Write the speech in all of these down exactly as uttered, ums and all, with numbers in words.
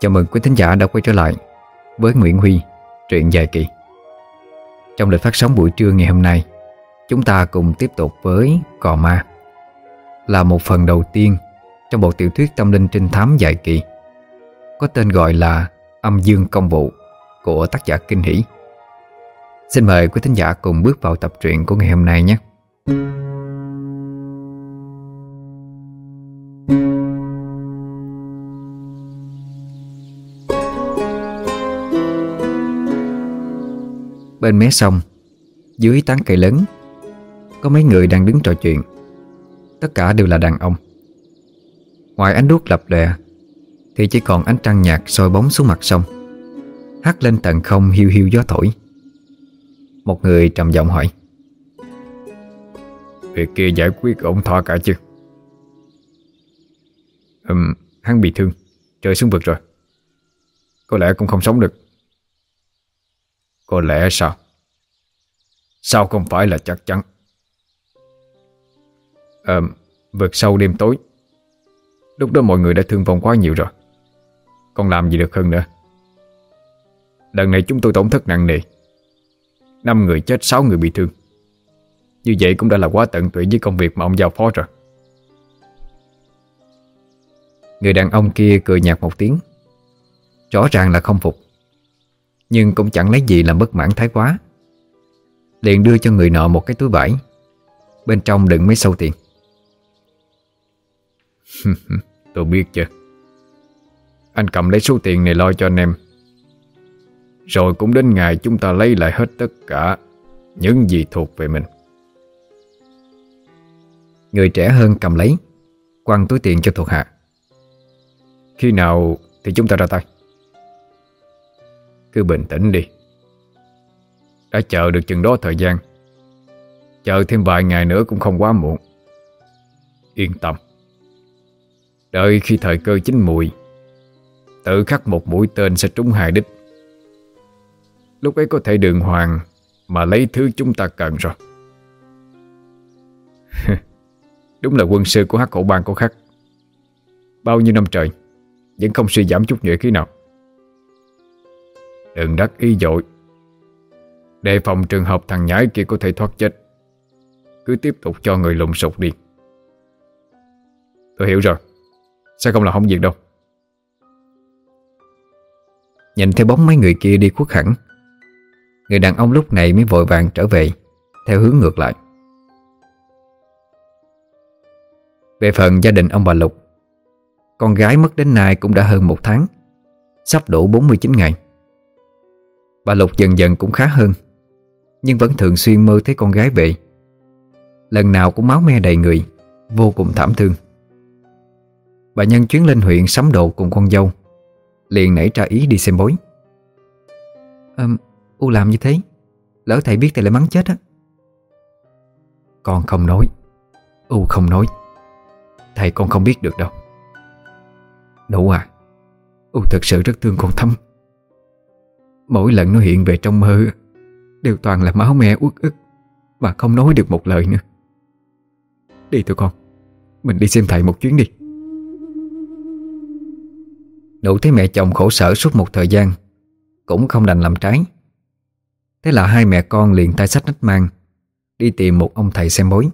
Chào mừng quý thính giả đã quay trở lại với Nguyễn Huy, truyện dài kỳ. Trong lịch phát sóng buổi trưa ngày hôm nay, chúng ta cùng tiếp tục với Cò Ma, là một phần đầu tiên trong bộ tiểu thuyết tâm linh trinh thám dài kỳ có tên gọi là Âm Dương Công Vụ của tác giả Kinh Hỷ. Xin mời quý thính giả cùng bước vào tập truyện của ngày hôm nay nhé. Bên mé sông, dưới tán cây lớn, có mấy người đang đứng trò chuyện. Tất cả đều là đàn ông. Ngoài ánh đuốc lập lòe thì chỉ còn ánh trăng nhạt soi bóng xuống mặt sông, hắt lên tận không hiu hiu gió thổi. Một người trầm giọng hỏi: "Việc kia giải quyết ổn thỏa cả chứ?" Ừm, hắn bị thương, rơi xuống vực rồi. Có lẽ cũng không sống được. Có lẽ sao? Sao không phải là chắc chắn? Ờ, vực sâu đêm tối. Lúc đó mọi người đã thương vong quá nhiều rồi, còn làm gì được hơn nữa. Lần này chúng tôi tổn thất nặng nề, năm người chết, sáu người bị thương. Như vậy cũng đã là quá tận tụy với công việc mà ông giao phó rồi. Người đàn ông kia cười nhạt một tiếng, rõ ràng là không phục, nhưng cũng chẳng lấy gì làm bất mãn thái quá. Liền đưa cho người nọ một cái túi vải, bên trong đựng mấy sâu tiền. Tôi biết chứ. Anh cầm lấy số tiền này lo cho anh em, rồi cũng đến ngày chúng ta lấy lại hết tất cả những gì thuộc về mình. Người trẻ hơn cầm lấy, quăng túi tiền cho thuộc hạ. Khi nào thì chúng ta ra tay? Cứ bình tĩnh đi. Đã chờ được chừng đó thời gian, chờ thêm vài ngày nữa cũng không quá muộn. Yên tâm. Đợi khi thời cơ chín mùi, tự khắc một mũi tên sẽ trúng hai đích. Lúc ấy có thể đường hoàng mà lấy thứ chúng ta cần rồi. Đúng là quân sư của Hắc Hổ Bang có khắc. Bao nhiêu năm trời vẫn không suy giảm chút nhuệ khí nào. Đừng đắc ý dội, đề phòng trường hợp thằng nhãi kia có thể thoát chết. Cứ tiếp tục cho người lùng sục đi. Tôi hiểu rồi, sẽ không là hỏng việc đâu. Nhìn theo bóng mấy người kia đi khuất hẳn, người đàn ông lúc này mới vội vàng trở về theo hướng ngược lại. Về phần gia đình ông bà Lục, con gái mất đến nay cũng đã hơn một tháng, sắp đủ bốn mươi chín ngày. Bà Lục dần dần cũng khá hơn, nhưng vẫn thường xuyên mơ thấy con gái về. Lần nào cũng máu me đầy người, vô cùng thảm thương. Bà nhân chuyến lên huyện sắm đồ cùng con dâu, liền nảy ra ý đi xem bói. à, U làm như thế, lỡ thầy biết thầy lại mắng chết á. Con không nói, U không nói, thầy con không biết được đâu. Nụ à, U thật sự rất thương con Thắm. Mỗi lần nó hiện về trong mơ đều toàn là máu me uất ức, mà không nói được một lời nữa. Đi thôi con, mình đi xem thầy một chuyến đi. Nụ thấy mẹ chồng khổ sở suốt một thời gian, cũng không đành làm trái. Thế là hai mẹ con liền tay xách nách mang đi tìm một ông thầy xem bói.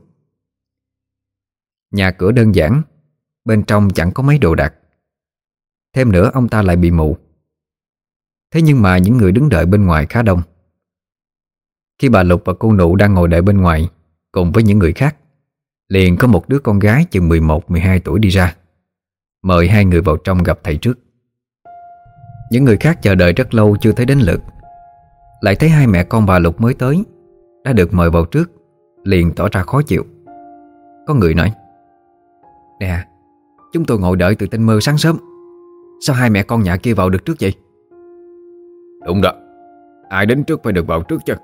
Nhà cửa đơn giản, bên trong chẳng có mấy đồ đạc. Thêm nữa ông ta lại bị mù. Thế nhưng mà những người đứng đợi bên ngoài khá đông. Khi bà Lục và cô Nụ đang ngồi đợi bên ngoài cùng với những người khác, liền có một đứa con gái chừng mười một mười hai tuổi đi ra, mời hai người vào trong gặp thầy trước. Những người khác chờ đợi rất lâu chưa thấy đến lượt, lại thấy hai mẹ con bà Lục mới tới đã được mời vào trước, liền tỏ ra khó chịu. Có người nói: "Nè, chúng tôi ngồi đợi từ tinh mơ sáng sớm, sao hai mẹ con nhà kia vào được trước vậy?" "Đúng đó, ai đến trước phải được vào trước chứ."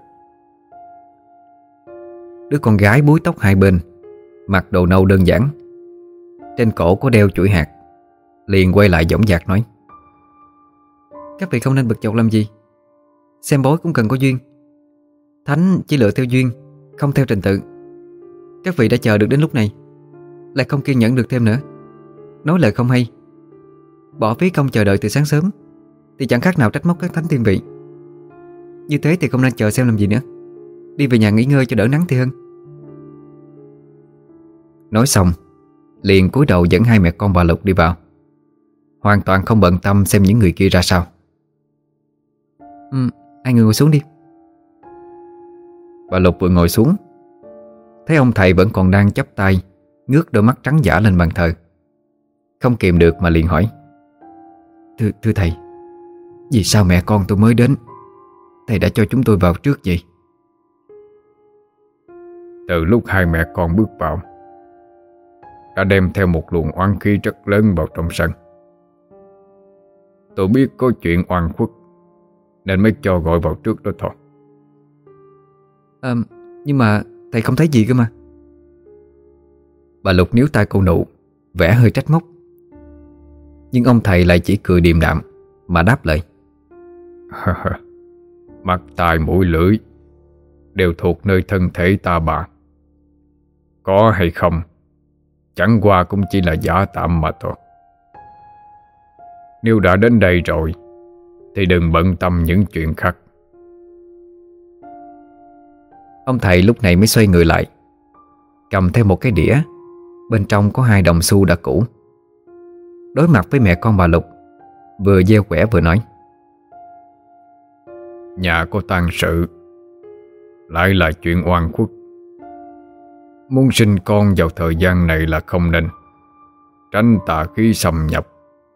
Đứa con gái búi tóc hai bên, mặc đồ nâu đơn giản, trên cổ có đeo chuỗi hạt, liền quay lại dõng dạc nói: "Các vị không nên bực chọc làm gì. Xem bói cũng cần có duyên. Thánh chỉ lựa theo duyên, không theo trình tự. Các vị đã chờ được đến lúc này, lại không kiên nhẫn được thêm nữa, nói lời không hay, Bỏ phí công chờ đợi từ sáng sớm thì chẳng khác nào trách móc các thánh thiên vị. Như thế thì không nên chờ xem làm gì nữa. Đi về nhà nghỉ ngơi cho đỡ nắng thì hơn. Nói xong liền cúi đầu dẫn hai mẹ con bà Lục đi vào, hoàn toàn không bận tâm xem những người kia ra sao. Ừ, hai người ngồi xuống đi. Bà Lục vừa ngồi xuống, thấy ông thầy vẫn còn đang chắp tay, ngước đôi mắt trắng dã lên bàn thờ. Không kìm được mà liền hỏi: Thưa, thưa thầy, vì sao mẹ con tôi mới đến thầy đã cho chúng tôi vào trước vậy? Từ lúc hai mẹ con bước vào, đã đem theo một luồng oán khí rất lớn vào trong sân. Tôi biết có chuyện oan khuất nên mới cho gọi vào trước đó thôi. À, nhưng mà thầy không thấy gì cơ mà. Bà Lục níu tay cô Nụ, vẻ hơi trách móc. Nhưng ông thầy lại chỉ cười điềm đạm mà đáp lời: Mắt tai mũi lưỡi đều thuộc nơi thân thể ta bà. Có hay không chẳng qua cũng chỉ là giả tạm mà thôi. Nếu đã đến đây rồi thì đừng bận tâm những chuyện khác. Ông thầy lúc này mới xoay người lại, cầm theo một cái đĩa, bên trong có hai đồng xu đã cũ. Đối mặt với mẹ con bà Lục, vừa gieo quẻ vừa nói: Nhà có tang sự, lại là chuyện oan khuất. Muốn sinh con vào thời gian này là không nên, tránh tà khí xâm nhập.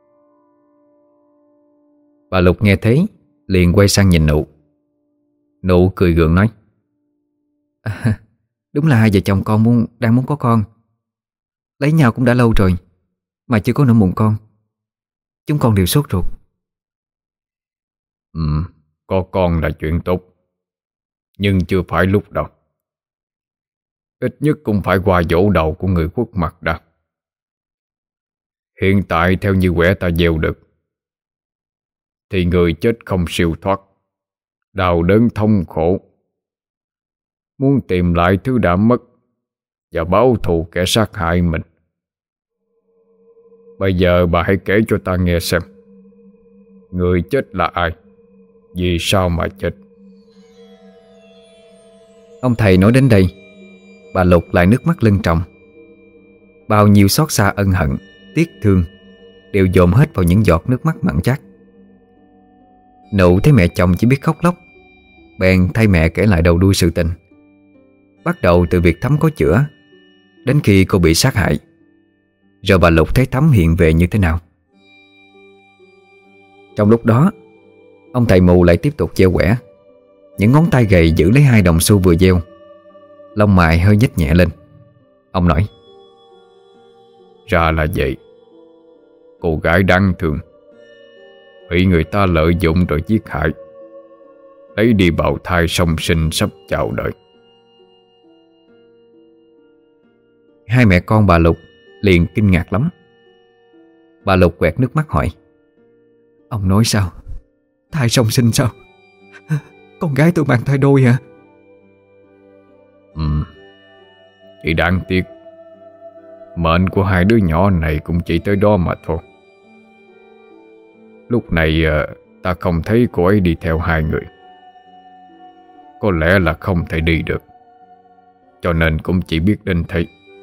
Bà Lục nghe thế liền quay sang nhìn Nụ. Nụ cười gượng nói: à, đúng là hai vợ chồng con muốn đang muốn có con. Lấy nhau cũng đã lâu rồi mà chưa có nửa mụn con. Chúng con đều sốt ruột. Ừ, có con là chuyện tốt, nhưng chưa phải lúc đâu. Ít nhất cũng phải qua dỗ đầu của người khuất mặt đã. Hiện tại theo như quẻ ta gieo được thì người chết không siêu thoát, đau đớn thông khổ, muốn tìm lại thứ đã mất và báo thù kẻ sát hại mình. Bây giờ bà hãy kể cho ta nghe xem, người chết là ai, vì sao mà chết? Ông thầy nói đến đây, bà Lục lại nước mắt lưng tròng. Bao nhiêu xót xa ân hận, tiếc thương đều dồn hết vào những giọt nước mắt mặn chát. Nụ thấy mẹ chồng chỉ biết khóc lóc, bèn thay mẹ kể lại đầu đuôi sự tình, bắt đầu từ việc Thắm có chữa đến khi cô bị sát hại. Rồi bà Lục thấy Thắm hiện về như thế nào. Trong lúc đó, ông thầy mù lại tiếp tục gieo quẻ. Những ngón tay gầy giữ lấy hai đồng xu vừa gieo, lông mày hơi nhếch nhẹ lên. Ông nói: Ra là vậy. Cô gái đáng thương bị người ta lợi dụng rồi giết hại, lấy đi bào thai song sinh sắp chào đời. Hai mẹ con bà Lục liền kinh ngạc lắm. Bà Lục quẹt nước mắt hỏi: Ông nói sao? Thai song sinh sao? Con gái tôi mang thai đôi hả? Ừ, chỉ đáng tiếc mệnh của hai đứa nhỏ này cũng chỉ tới đó mà thôi. Lúc này ta không thấy cô ấy đi theo hai người. Có lẽ là không thể đi được, cho nên cũng chỉ biết đến thế.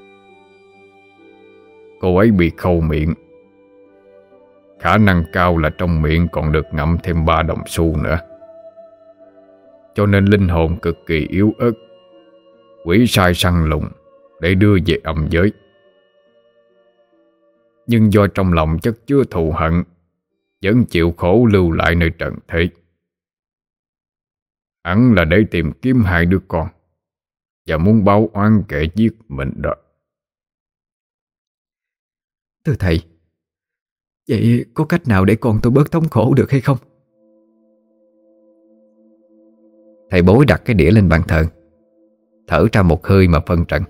Cô ấy bị khâu miệng, khả năng cao là trong miệng còn được ngậm thêm ba đồng xu nữa, cho nên linh hồn cực kỳ yếu ớt, quỷ sai săn lùng để đưa về âm giới. Nhưng do trong lòng chất chứa thù hận, vẫn chịu khổ lưu lại nơi trần thế. Hẳn là để tìm kiếm hai đứa con và muốn báo oán kẻ giết mình đó. Thưa thầy, vậy có cách nào để con tôi bớt thống khổ được hay không? Thầy bói đặt cái đĩa lên bàn thờ, thở ra một hơi mà phân trần: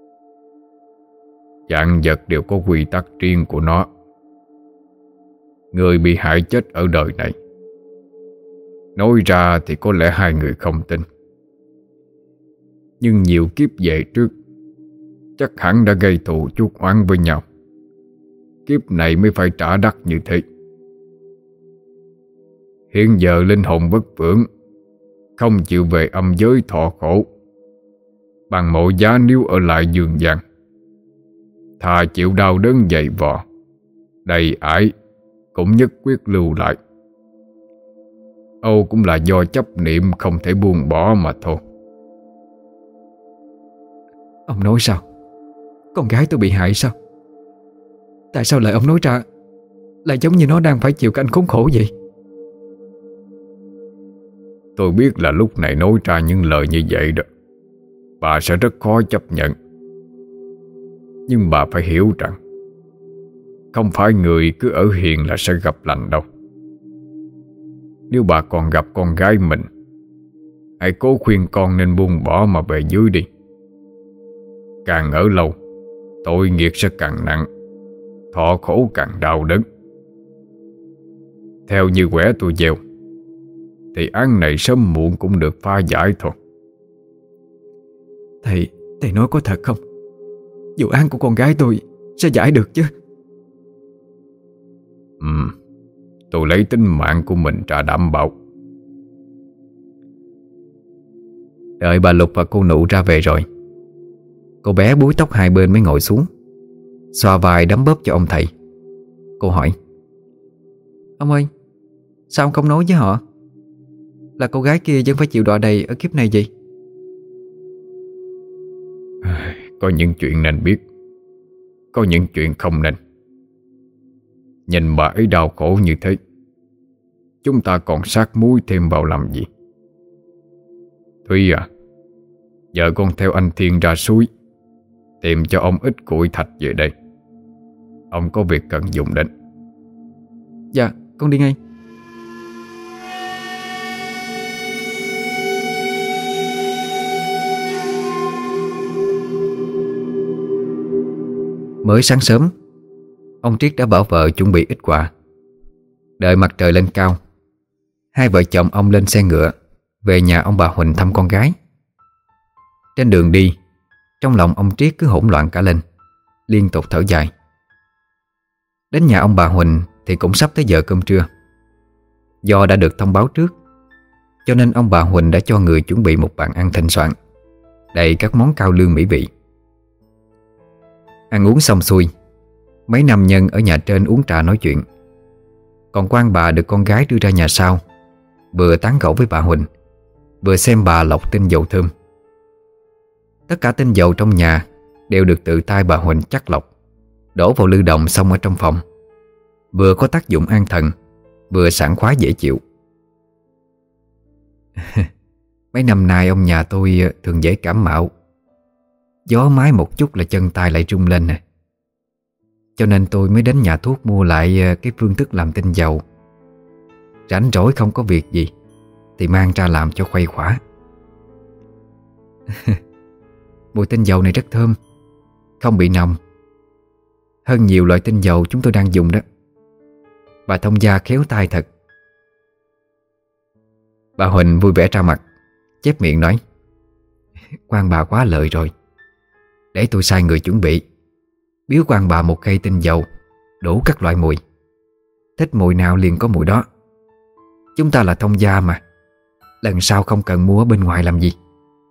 Vạn vật đều có quy tắc riêng của nó. Người bị hại chết ở đời này, nói ra thì có lẽ hai người không tin, nhưng nhiều kiếp về trước chắc hẳn đã gây thù chuốc oán với nhau. kiếp này mới phải trả đắt như thế. Hiện giờ linh hồn bất vượng, không chịu về âm giới thọ khổ, bằng mọi giá nếu ở lại dương gian, thà chịu đau đớn dày vò đầy ải cũng nhất quyết lưu lại. Âu cũng là do chấp niệm không thể buông bỏ mà thôi. Ông nói sao? Con gái tôi bị hại sao? Tại sao lời ông nói ra lại giống như nó đang phải chịu cảnh khốn khổ vậy? Tôi biết là lúc này nói ra những lời như vậy đó, bà sẽ rất khó chấp nhận. Nhưng bà phải hiểu rằng không phải người cứ ở hiền là sẽ gặp lành đâu. Nếu bà còn gặp con gái mình, hãy cố khuyên con nên buông bỏ mà về dưới đi. Càng ở lâu, tội nghiệp sẽ càng nặng, thọ khổ càng đau đớn. Theo như quẻ tôi gieo, thì án này sớm muộn cũng được pha giải thôi. Thầy, thầy nói có thật không? Vụ án của con gái tôi sẽ giải được chứ? Ừ, tôi lấy tính mạng của mình ra đảm bảo. Đợi bà Lục và cô Nụ ra về rồi, cô bé búi tóc hai bên mới ngồi xuống, xoa vai đấm bóp cho ông thầy. Cô hỏi: Ông ơi, sao ông không nói với họ là cô gái kia vẫn phải chịu đọa đầy ở kiếp này vậy? Có những chuyện nên biết, có những chuyện không nên. Nhìn bà ấy đau khổ như thế, chúng ta còn sát muối thêm vào làm gì? Thúy à, giờ con theo anh Thiên ra suối tìm cho ông ít củi thạch về đây. Ông có việc cần dùng đến. Dạ, con đi ngay. Mới sáng sớm, ông Triết đã bảo vợ chuẩn bị ít quà. Đợi mặt trời lên cao, hai vợ chồng ông lên xe ngựa về nhà ông bà Huỳnh thăm con gái. Trên đường đi, trong lòng ông Triết cứ hỗn loạn cả lên, liên tục thở dài. Đến nhà ông bà Huỳnh thì cũng sắp tới giờ cơm trưa. Do đã được thông báo trước, cho nên ông bà Huỳnh đã cho người chuẩn bị một bàn ăn thịnh soạn, đầy các món cao lương mỹ vị. Ăn uống xong xuôi, mấy nam nhân ở nhà trên uống trà nói chuyện, còn quan bà được con gái đưa ra nhà sau, vừa tán gẫu với bà Huỳnh, vừa xem bà lọc tinh dầu thơm. Tất cả tinh dầu trong nhà đều được tự tay bà Huỳnh chắc lọc, đổ vào lư đồng xong ở trong phòng, vừa có tác dụng an thần, vừa sảng khoái dễ chịu. Mấy năm nay ông nhà tôi thường dễ cảm mạo, gió mái một chút là chân tay lại rung lên nè. Cho nên tôi mới đến nhà thuốc mua lại cái phương thức làm tinh dầu. Rảnh rỗi không có việc gì thì mang ra làm cho khuây khỏa. Mùi tinh dầu này rất thơm, không bị nồng, hơn nhiều loại tinh dầu chúng tôi đang dùng đó. Bà thông gia khéo tay thật. Bà Huỳnh vui vẻ ra mặt, chép miệng nói: Quan bà quá lợi rồi, để tôi sai người chuẩn bị, biếu quan bà một cây tinh dầu đủ các loại mùi, thích mùi nào liền có mùi đó. Chúng ta là thông gia mà, lần sau không cần mua ở bên ngoài làm gì.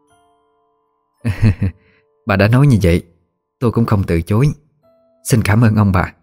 Bà đã nói như vậy, tôi cũng không từ chối. Xin cảm ơn ông bà.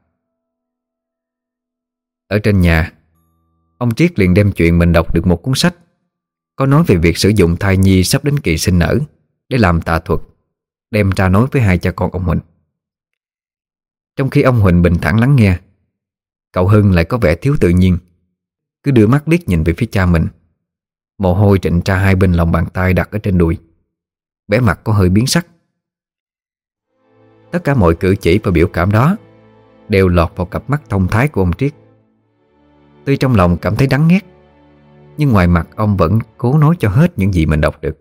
Ở trên nhà, ông Triết liền đem chuyện mình đọc được một cuốn sách có nói về việc sử dụng thai nhi sắp đến kỳ sinh nở để làm tà thuật, đem ra nói với hai cha con ông Huỳnh. Trong khi ông Huỳnh bình thản lắng nghe, cậu Hưng lại có vẻ thiếu tự nhiên, cứ đưa mắt liếc nhìn về phía cha mình. Mồ hôi trịnh ra hai bên lòng bàn tay đặt ở trên đùi, vẻ mặt có hơi biến sắc. Tất cả mọi cử chỉ và biểu cảm đó đều lọt vào cặp mắt thông thái của ông Triết. Tuy trong lòng cảm thấy đắng nghét, nhưng ngoài mặt ông vẫn cố nói cho hết những gì mình đọc được.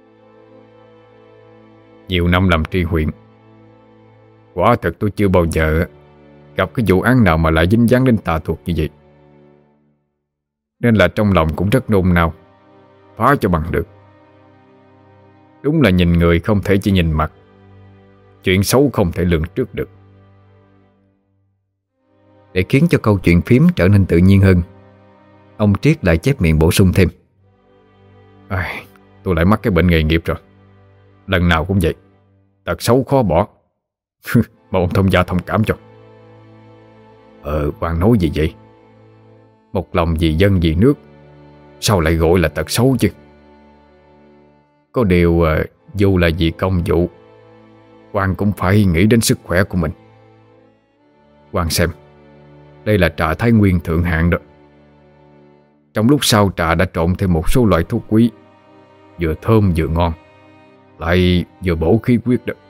Nhiều năm làm tri huyện, quả thật tôi chưa bao giờ gặp cái vụ án nào mà lại dính dáng đến tà thuật như vậy. Nên là trong lòng cũng rất nôn nao, phá cho bằng được. Đúng là nhìn người không thể chỉ nhìn mặt, chuyện xấu không thể lường trước được. Để khiến cho câu chuyện phím trở nên tự nhiên hơn, ông Triết lại chép miệng bổ sung thêm: Ai, tôi lại mắc cái bệnh nghề nghiệp rồi. Lần nào cũng vậy, tật xấu khó bỏ. Mà ông thông gia thông cảm cho. Ờ, bạn nói gì vậy? Một lòng vì dân vì nước, sao lại gọi là tật xấu chứ? Có điều à, dù là vì công vụ, Quang cũng phải nghĩ đến sức khỏe của mình. Quang xem, đây là trà Thái Nguyên thượng hạng đó. Trong lúc sau trà đã trộn thêm một số loại thuốc quý, vừa thơm vừa ngon, lại vừa bổ khí huyết đó.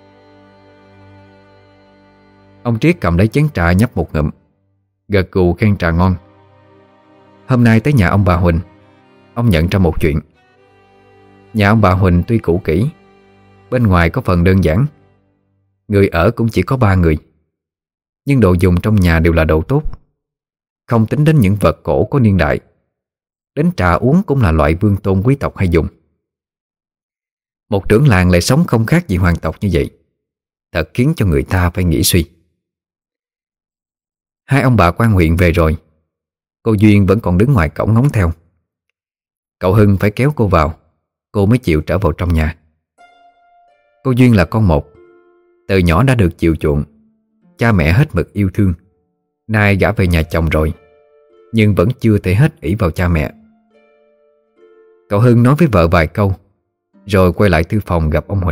Ông Triết cầm lấy chén trà nhấp một ngụm, gật gù khen trà ngon. Hôm nay tới nhà ông bà Huỳnh, ông nhận ra một chuyện. Nhà ông bà Huỳnh tuy cũ kỹ, bên ngoài có phần đơn giản, người ở cũng chỉ có ba người, nhưng đồ dùng trong nhà đều là đồ tốt. Không tính đến những vật cổ có niên đại, đến trà uống cũng là loại vương tôn quý tộc hay dùng. Một trưởng làng lại sống không khác gì hoàng tộc như vậy, thật khiến cho người ta phải nghĩ suy. Hai ông bà quan huyện về rồi, cô Duyên vẫn còn đứng ngoài cổng ngóng theo. Cậu Hưng phải kéo cô vào, cô mới chịu trở vào trong nhà. Cô Duyên là con một, từ nhỏ đã được chiều chuộng, cha mẹ hết mực yêu thương. Nay gả về nhà chồng rồi, nhưng vẫn chưa thể hết ỷ vào cha mẹ. Cậu Hưng nói với vợ vài câu, rồi quay lại thư phòng gặp ông Huỳnh.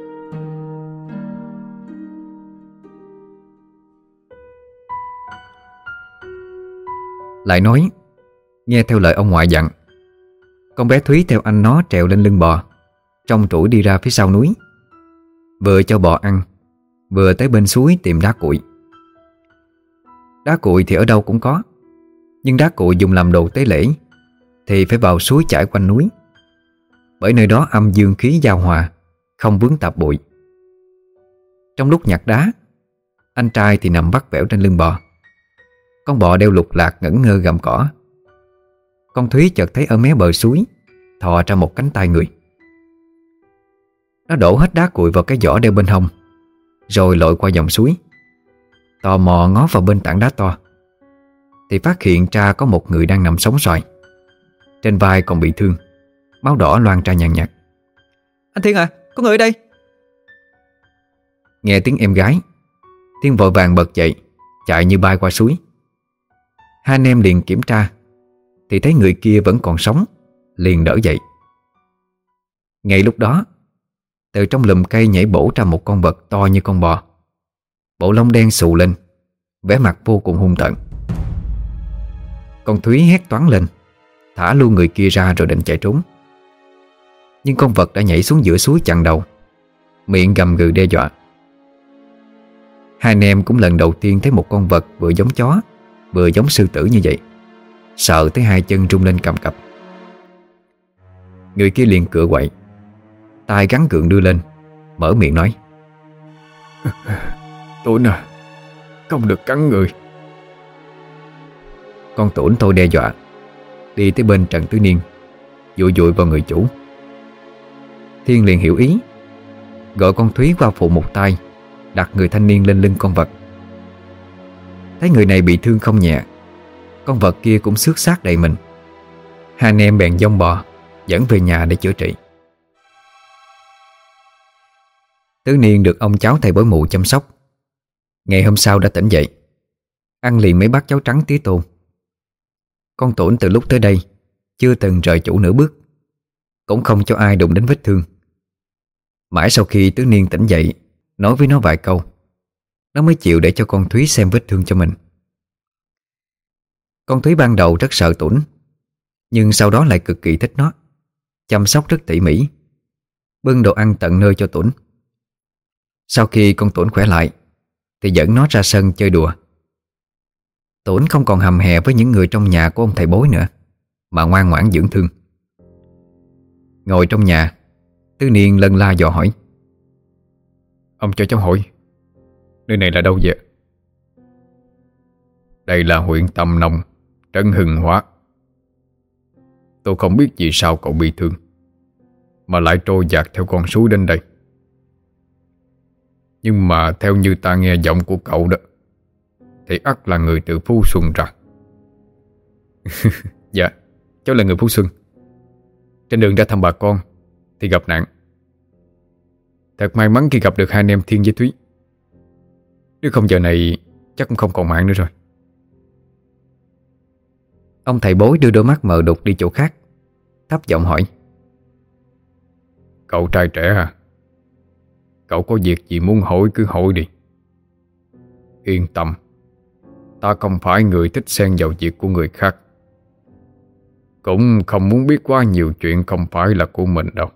Lại nói, nghe theo lời ông ngoại dặn, con bé Thúy theo anh nó trèo lên lưng bò, trông trũi đi ra phía sau núi, vừa cho bò ăn, vừa tới bên suối tìm đá cuội. Đá cuội thì ở đâu cũng có, nhưng đá cuội dùng làm đồ tế lễ thì phải vào suối chảy quanh núi, bởi nơi đó âm dương khí giao hòa, không vướng tạp bụi. Trong lúc nhặt đá, anh trai thì nằm vắt vẻo trên lưng bò, con bò đeo lục lạc ngẩn ngơ gặm cỏ. Con Thúy chợt thấy ở mé bờ suối thò ra một cánh tay người. Nó đổ hết đá cuội vào cái giỏ đeo bên hông, rồi lội qua dòng suối. Tò mò ngó vào bên tảng đá to, thì phát hiện ra có một người đang nằm sóng xoài, trên vai còn bị thương, máu đỏ loang ra nhàn nhạt. Anh Thiên à, có người ở đây. Nghe tiếng em gái, Thiên vội vàng bật dậy, chạy như bay qua suối. Hai anh em liền kiểm tra, thì thấy người kia vẫn còn sống, liền đỡ dậy. Ngay lúc đó, từ trong lùm cây nhảy bổ ra một con vật to như con bò, bộ lông đen xù lên, vẻ mặt vô cùng hung tợn. Con Thúy hét toáng lên, thả luôn người kia ra rồi định chạy trốn. Nhưng con vật đã nhảy xuống giữa suối chặn đầu, miệng gầm gừ đe dọa. Hai anh em cũng lần đầu tiên thấy một con vật vừa giống chó vừa giống sư tử như vậy, sợ tới hai chân rung lên cầm cập. Người kia liền cựa quậy, tay gắn gượng đưa lên, mở miệng nói: Tụi nè, không được cắn người. Con Tủn thôi đe dọa, đi tới bên Trần Tứ Niên, dụi dụi vào người chủ. Thiên liền hiểu ý, gọi con Thúy qua phụ một tay, đặt người thanh niên lên lưng con vật. Thấy người này bị thương không nhẹ, con vật kia cũng xước xác đầy mình. Hai anh em bèn dông bò dẫn về nhà để chữa trị. Tứ Niên được ông cháu thầy bói mù chăm sóc. Ngày hôm sau đã tỉnh dậy, ăn liền mấy bát cháo trắng tía tô. Con Tủn từ lúc tới đây chưa từng rời chủ nửa bước, cũng không cho ai đụng đến vết thương. Mãi sau khi Tứ Niên tỉnh dậy, nói với nó vài câu, nó mới chịu để cho con Thúy xem vết thương cho mình. Con Thúy ban đầu rất sợ Tủn, nhưng sau đó lại cực kỳ thích nó, chăm sóc rất tỉ mỉ, bưng đồ ăn tận nơi cho Tủn. Sau khi con Tủn khỏe lại thì dẫn nó ra sân chơi đùa. Tủn không còn hầm hè với những người trong nhà của ông thầy bói nữa, mà ngoan ngoãn dưỡng thương. Ngồi trong nhà, Tứ Niên lân la dò hỏi: Ông cho cháu hỏi, nơi này là đâu vậy? Đây là huyện Tam Nông, trấn Hưng Hóa. Tôi không biết vì sao cậu bị thương mà lại trôi dạt theo con suối đến đây. Nhưng mà theo như ta nghe giọng của cậu đó, thì ắt là người từ Phú Xuân ra. Dạ, cháu là người Phú Xuân. Trên đường ra thăm bà con thì gặp nạn. Thật may mắn khi gặp được hai anh em Thiên với Thúy. Nếu không giờ này chắc cũng không còn mạng nữa rồi. Ông thầy bói đưa đôi mắt mờ đục đi chỗ khác, thấp giọng hỏi: Cậu trai trẻ à, cậu có việc gì muốn hỏi cứ hỏi đi. Yên tâm, ta không phải người thích xen vào việc của người khác, cũng không muốn biết quá nhiều chuyện không phải là của mình đâu.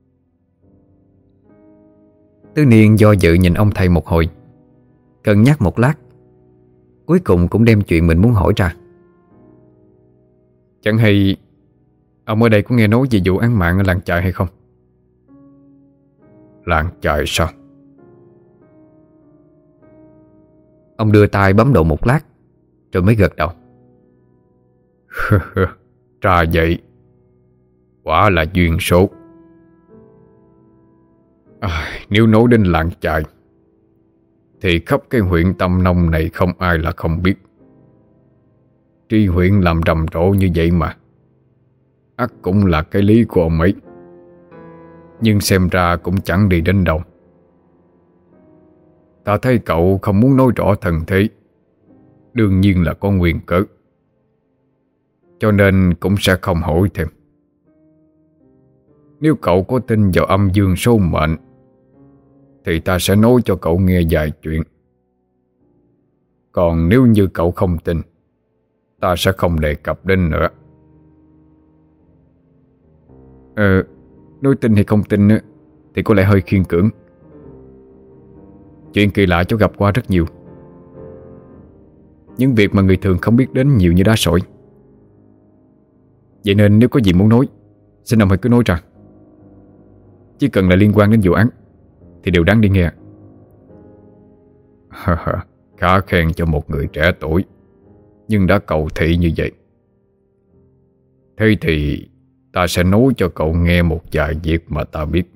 Tứ Niên do dự nhìn ông thầy một hồi, cân nhắc một lát, cuối cùng cũng đem chuyện mình muốn hỏi ra. Chẳng hay ông ở đây có nghe nói về vụ án mạng ở làng chài hay không? Làng chài sao? Ông đưa tay bấm độ một lát rồi mới gật đầu. Ra vậy, quả là duyên số. À, nếu nói đến làng chài thì khắp cái huyện Tam Nông này không ai là không biết. Tri huyện làm rầm rộ như vậy mà, ắt cũng là cái lý của ông ấy. Nhưng xem ra cũng chẳng đi đến đâu. Ta thấy cậu không muốn nói rõ thần thế, đương nhiên là có nguyên cớ, cho nên cũng sẽ không hỏi thêm. Nếu cậu có tin vào âm dương số mệnh thì ta sẽ nói cho cậu nghe vài chuyện. Còn nếu như cậu không tin, ta sẽ không đề cập đến nữa. Ờ, nói tin hay không tin thì có lẽ hơi khiên cưỡng. Chuyện kỳ lạ cháu gặp qua rất nhiều, những việc mà người thường không biết đến nhiều như đá sỏi. Vậy nên nếu có gì muốn nói, xin ông hãy cứ nói ra. Chỉ cần là liên quan đến vụ án thì đều đáng đi nghe. Khá khen cho một người trẻ tuổi, nhưng đã cầu thị như vậy. Thế thì ta sẽ nói cho cậu nghe một vài việc mà ta biết.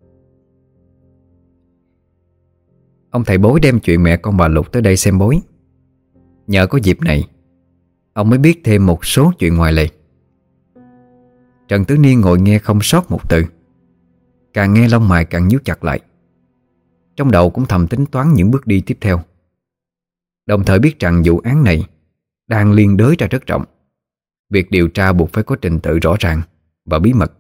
Ông thầy bói đem chuyện mẹ con bà Lục tới đây xem bói. Nhờ có dịp này, ông mới biết thêm một số chuyện ngoài lề. Trần Tứ Niên ngồi nghe không sót một từ, càng nghe lông mày càng nhíu chặt lại. Trong đầu cũng thầm tính toán những bước đi tiếp theo, đồng thời biết rằng vụ án này đang liên đới ra rất rộng. Việc điều tra buộc phải có trình tự rõ ràng và bí mật.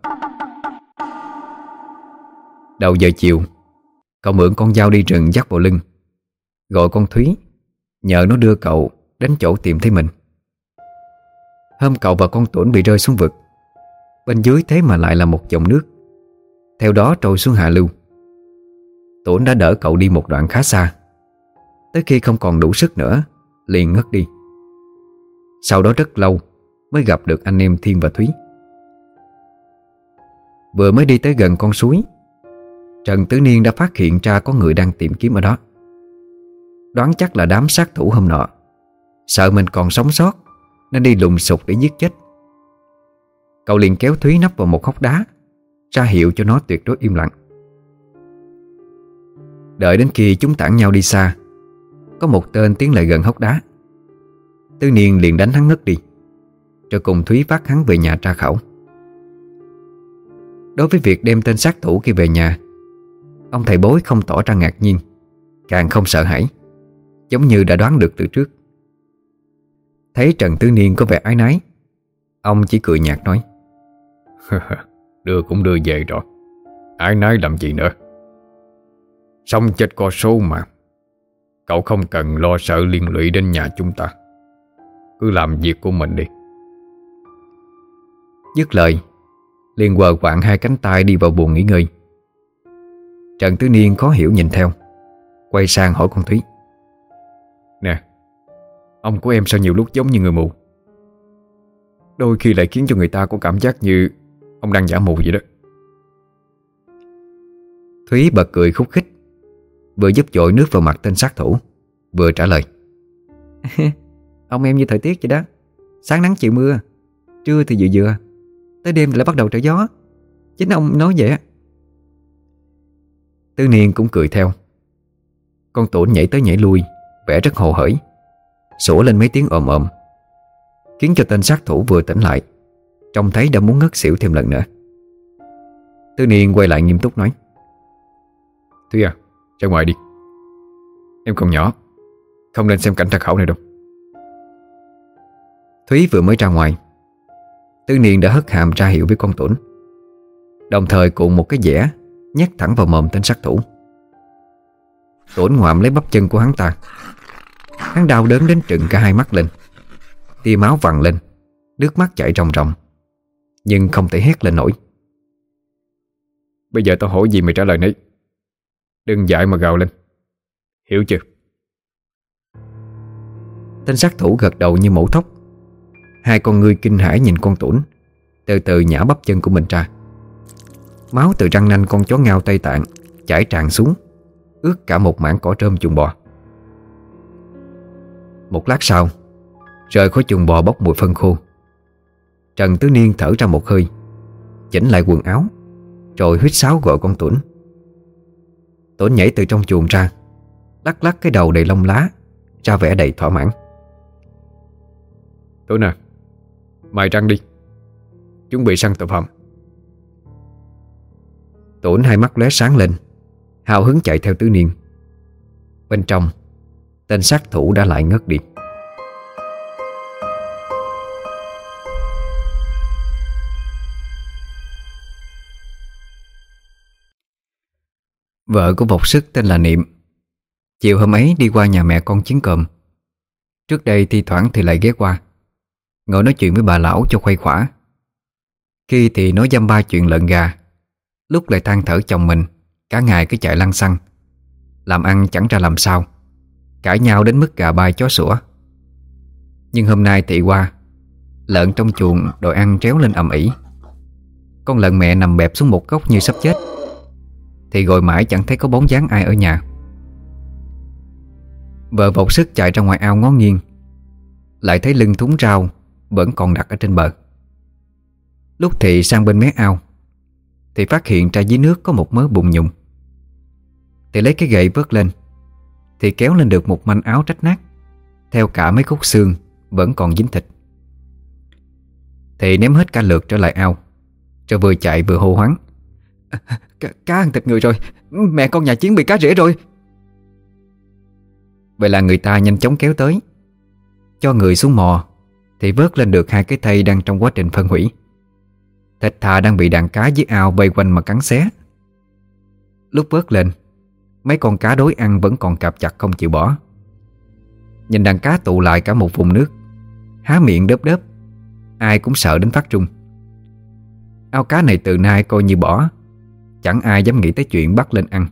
Đầu giờ chiều, cậu mượn con dao đi rừng dắt vào lưng, gọi con Thúy, nhờ nó đưa cậu đến chỗ tìm thấy mình. Hôm cậu và con Tuấn bị rơi xuống vực, bên dưới thế mà lại là một dòng nước, theo đó trôi xuống hạ lưu. Tuấn đã đỡ cậu đi một đoạn khá xa, tới khi không còn đủ sức nữa liền ngất đi. Sau đó rất lâu mới gặp được anh em Thiên và Thúy. Vừa mới đi tới gần con suối, Trần Tứ Niên đã phát hiện ra có người đang tìm kiếm ở đó. Đoán chắc là đám sát thủ hôm nọ sợ mình còn sống sót nên đi lùng sục để giết chết. Cậu liền kéo Thúy nấp vào một hốc đá, ra hiệu cho nó tuyệt đối im lặng. Đợi đến khi chúng tản nhau đi xa, có một tên tiến lại gần hốc đá. Tứ Niên liền đánh hắn ngất đi, rồi cùng Thúy vác hắn về nhà tra khảo. Đối với việc đem tên sát thủ kia về nhà, ông thầy bói không tỏ ra ngạc nhiên, càng không sợ hãi, giống như đã đoán được từ trước. Thấy Trần Tứ Niên có vẻ áy náy, ông chỉ cười nhạt nói: Đưa cũng đưa về rồi, áy náy làm gì nữa. Sống chết có số mà, cậu không cần lo sợ liên lụy đến nhà chúng ta. Cứ làm việc của mình đi. Dứt lời, liền quờ quạng hai cánh tay đi vào buồng nghỉ ngơi. Trần Tứ Niên khó hiểu nhìn theo, quay sang hỏi con Thúy: Nè, ông của em sao nhiều lúc giống như người mù, đôi khi lại khiến cho người ta có cảm giác như ông đang giả mù vậy đó. Thúy bật cười khúc khích, vừa giúp dội nước vào mặt tên sát thủ, vừa trả lời: Ông em như thời tiết vậy đó, sáng nắng chiều mưa, trưa thì vừa vừa, tới đêm thì lại bắt đầu trở gió. Chính ông nói vậy á. Tư Niên cũng cười theo. Con Tuấn nhảy tới nhảy lui, vẻ rất hồ hởi. sủa lên mấy tiếng ồm ồm, khiến cho tên sát thủ vừa tỉnh lại trông thấy đã muốn ngất xỉu thêm lần nữa. Tứ Niên quay lại nghiêm túc nói: Thúy à, ra ngoài đi. Em còn nhỏ, không nên xem cảnh trạc khẩu này đâu. Thúy vừa mới ra ngoài, Tứ Niên đã hất hàm ra hiệu với con Tuấn, đồng thời cuộn một cái dẻ nhét thẳng vào mồm tên sát thủ. Tuấn ngoạm lấy bắp chân của hắn ta. Hắn đau đớn đến trừng cả hai mắt lên, tia máu vằn lên, nước mắt chảy ròng ròng, nhưng không thể hét lên nổi. Bây giờ tao hỏi gì mày trả lời nấy, đừng dại mà gào lên, hiểu chưa? Tên sát thủ gật đầu như mổ thóc. Hai con ngươi kinh hãi nhìn con Tuấn, từ từ nhả bắp chân của mình ra. Máu từ răng nanh con chó ngao Tây Tạng chảy tràn xuống, ướt cả một mảng cỏ trơm chuồng bò. Một lát sau, rời khỏi chuồng bò bốc mùi phân khô, Trần Tứ Niên thở ra một hơi, chỉnh lại quần áo, rồi huýt sáo gọi con Tuấn. Tuấn nhảy từ trong chuồng ra, lắc lắc cái đầu đầy lông lá, ra vẻ đầy thỏa mãn. Tuấn à, mài răng đi, chuẩn bị săn tội phạm. Tuấn hai mắt lóe sáng lên, hào hứng chạy theo Tứ Niên. Bên trong, tên sát thủ đã lại ngất đi. Vợ của Vọc Sức tên là Niệm. Chiều hôm ấy đi qua nhà mẹ con Chiến Cơm. Trước đây thi thoảng thì lại ghé qua, ngồi nói chuyện với bà lão cho khuây khỏa. Khi thì nói dăm ba chuyện lợn gà, lúc lại than thở chồng mình cả ngày cứ chạy lăng xăng, làm ăn chẳng ra làm sao, cãi nhau đến mức gà bay chó sủa. Nhưng hôm nay thị qua, lợn trong chuồng đòi ăn réo lên ầm ĩ. Con lợn mẹ nằm bẹp xuống một góc như sắp chết, thì gọi mãi chẳng thấy có bóng dáng ai ở nhà. Vợ Vọc Sức chạy ra ngoài ao ngó nghiêng, lại thấy lưng thúng rau vẫn còn đặt ở trên bờ. Lúc thị sang bên mé ao thì phát hiện ra dưới nước có một mớ bùn nhùng. Thì lấy cái gậy vớt lên, thì kéo lên được một manh áo rách nát, theo cả mấy khúc xương vẫn còn dính thịt. Thì ném hết cả lượt trở lại ao, rồi vừa chạy vừa hô hoáng: à, cá, cá ăn thịt người rồi, mẹ con nhà Chiến bị cá rễ rồi. Vậy là người ta nhanh chóng kéo tới, cho người xuống mò, thì vớt lên được hai cái thây đang trong quá trình phân hủy. Thịt thà đang bị đàn cá dưới ao vây quanh mà cắn xé. Lúc vớt lên, mấy con cá đối ăn vẫn còn cạp chặt không chịu bỏ. Nhìn đàn cá tụ lại cả một vùng nước, há miệng đớp đớp, ai cũng sợ đến phát trung. Ao cá này từ nay coi như bỏ, chẳng ai dám nghĩ tới chuyện bắt lên ăn.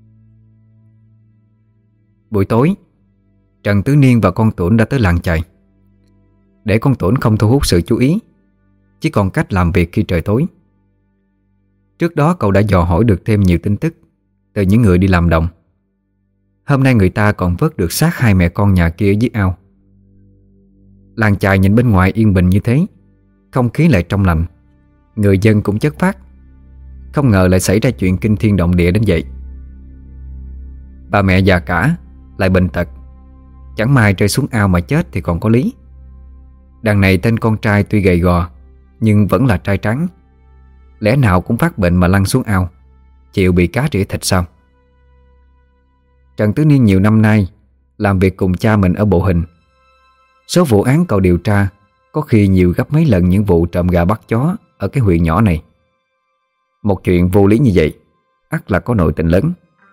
Buổi tối, Trần Tứ Niên và con Tuấn đã tới làng chài. Để con Tuấn không thu hút sự chú ý, chỉ còn cách làm việc khi trời tối. Trước đó cậu đã dò hỏi được thêm nhiều tin tức từ những người đi làm đồng. Hôm nay người ta còn vớt được xác hai mẹ con nhà kia ở dưới ao. Làng chài nhìn bên ngoài yên bình như thế, không khí lại trong lành, người dân cũng chất phác. Không ngờ lại xảy ra chuyện kinh thiên động địa đến vậy. Bà mẹ già cả lại bệnh tật, chẳng may rơi xuống ao mà chết thì còn có lý. Đằng này tên con trai tuy gầy gò nhưng vẫn là trai trắng, lẽ nào cũng phát bệnh mà lăn xuống ao, chịu bị cá rỉa thịt sao? Trần Tứ Niên nhiều năm nay làm việc cùng cha mình ở bộ hình. Số vụ án cậu điều tra có khi nhiều gấp mấy lần những vụ trộm gà bắt chó ở cái huyện nhỏ này. Một chuyện vô lý như vậy ắt là có nội tình lớn.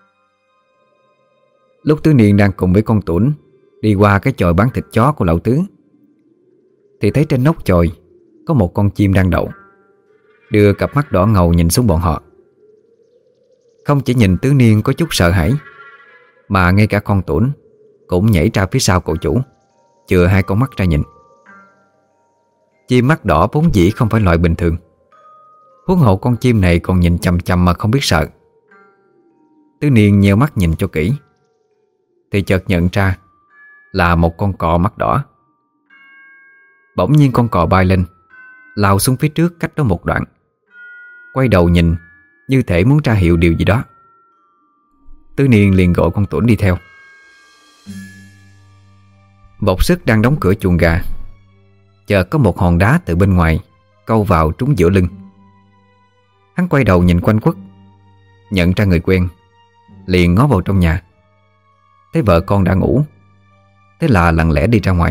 Lúc Tứ Niên đang cùng với con Tuấn đi qua cái chòi bán thịt chó của lão Tứ, thì thấy trên nóc chòi có một con chim đang đậu, đưa cặp mắt đỏ ngầu nhìn xuống bọn họ. Không chỉ nhìn Tứ Niên có chút sợ hãi, mà ngay cả con Tuấn cũng nhảy ra phía sau cậu chủ, chừa hai con mắt ra nhìn. Chim mắt đỏ vốn dĩ không phải loại bình thường, huống hộ con chim này còn nhìn chằm chằm mà không biết sợ. Tứ Niên nheo mắt nhìn cho kỹ, thì chợt nhận ra là một con cò mắt đỏ. Bỗng nhiên con cò bay lên, lao xuống phía trước cách đó một đoạn, quay đầu nhìn như thể muốn ra hiệu điều gì đó. Tứ Niên liền gọi con Tuấn đi theo. Vọng Sức đang đóng cửa chuồng gà, chợt có một hòn đá từ bên ngoài câu vào trúng giữa lưng. Hắn quay đầu nhìn quanh quất, nhận ra người quen, liền ngó vào trong nhà. Thấy vợ con đã ngủ, thế là lặng lẽ đi ra ngoài.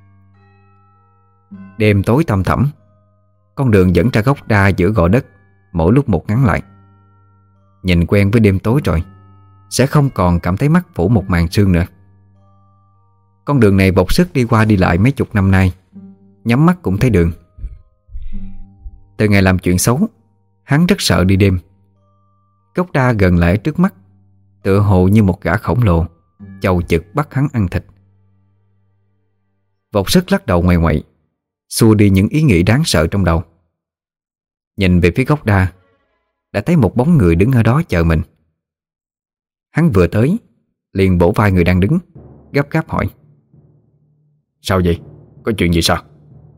Đêm tối thăm thẳm, con đường dẫn ra gốc đa giữa gò đất mỗi lúc một ngắn lại. Nhìn quen với đêm tối rồi, sẽ không còn cảm thấy mắt phủ một màn sương nữa. Con đường này Vọng Sức đi qua đi lại mấy chục năm nay, nhắm mắt cũng thấy đường. Từ ngày làm chuyện xấu, hắn rất sợ đi đêm. Gốc đa gần lại trước mắt, tựa hồ như một gã khổng lồ chầu chực bắt hắn ăn thịt. Vọng Sức lắc đầu ngoại ngoại, xua đi những ý nghĩ đáng sợ trong đầu. Nhìn về phía gốc đa, đã thấy một bóng người đứng ở đó chờ mình. Hắn vừa tới, liền vỗ vai người đang đứng, gấp gáp hỏi: Sao vậy? Có chuyện gì sao?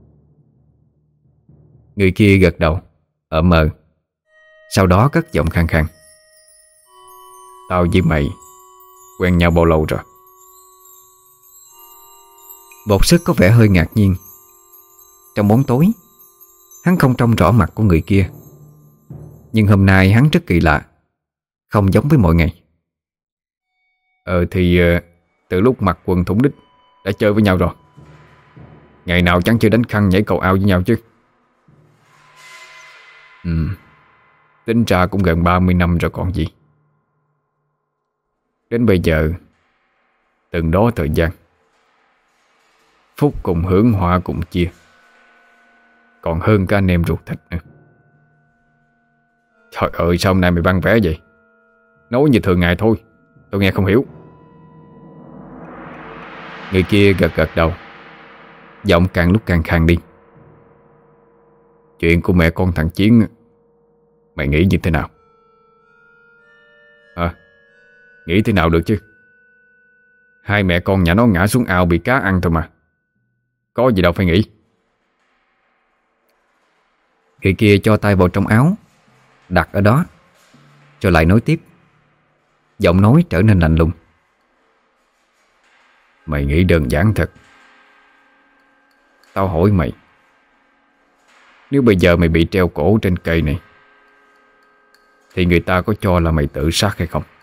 Người kia gật đầu, ở mờ, sau đó cất giọng khàn khàn: Tao với mày quen nhau bao lâu rồi? Vọng Sức có vẻ hơi ngạc nhiên. Trong bóng tối, hắn không trông rõ mặt của người kia, nhưng hôm nay hắn rất kỳ lạ, không giống với mọi ngày. Ờ thì từ lúc mặc quần thủng đích đã chơi với nhau rồi. Ngày nào chẳng chơi đánh khăn nhảy cầu ao với nhau chứ. Ừ, tính ra cũng gần ba mươi năm rồi còn gì. Đến bây giờ, từng đó thời gian, phúc cùng hưởng họa cùng chia, còn hơn cả anh em ruột thịt nữa. Trời ơi, sao hôm nay mày băng vẽ vậy? Nói như thường ngày thôi, tôi nghe không hiểu. Người kia gật gật đầu, giọng càng lúc càng khàn đi. Chuyện của mẹ con thằng Chiến, mày nghĩ như thế nào? À, nghĩ thế nào được chứ? Hai mẹ con nhà nó ngã xuống ao bị cá ăn thôi mà, có gì đâu phải nghĩ. Người kia cho tay vào trong áo, đặt ở đó, rồi lại nói tiếp. Giọng nói trở nên lạnh lùng: Mày nghĩ đơn giản thật. Tao hỏi mày, nếu bây giờ mày bị treo cổ trên cây này, thì người ta có cho là mày tự sát hay không?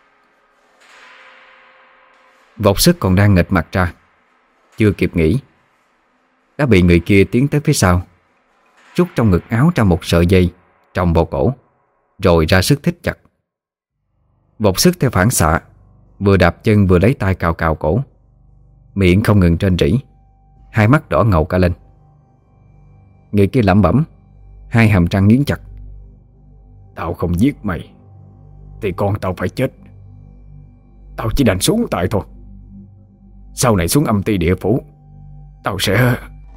Vọng Sức còn đang nghịch mặt ra, chưa kịp nghĩ, đã bị người kia tiến tới phía sau, rút trong ngực áo ra một sợi dây tròng vào cổ, rồi ra sức thít chặt. Vọng Sức theo phản xạ, vừa đạp chân vừa lấy tay cào cào cổ, miệng không ngừng rên rỉ, hai mắt đỏ ngầu cả lên. Người kia lẩm bẩm, hai hàm răng nghiến chặt: Tao không giết mày thì con tao phải chết. Tao chỉ đành xuống tại thôi. Sau này xuống âm ty địa phủ, tao sẽ...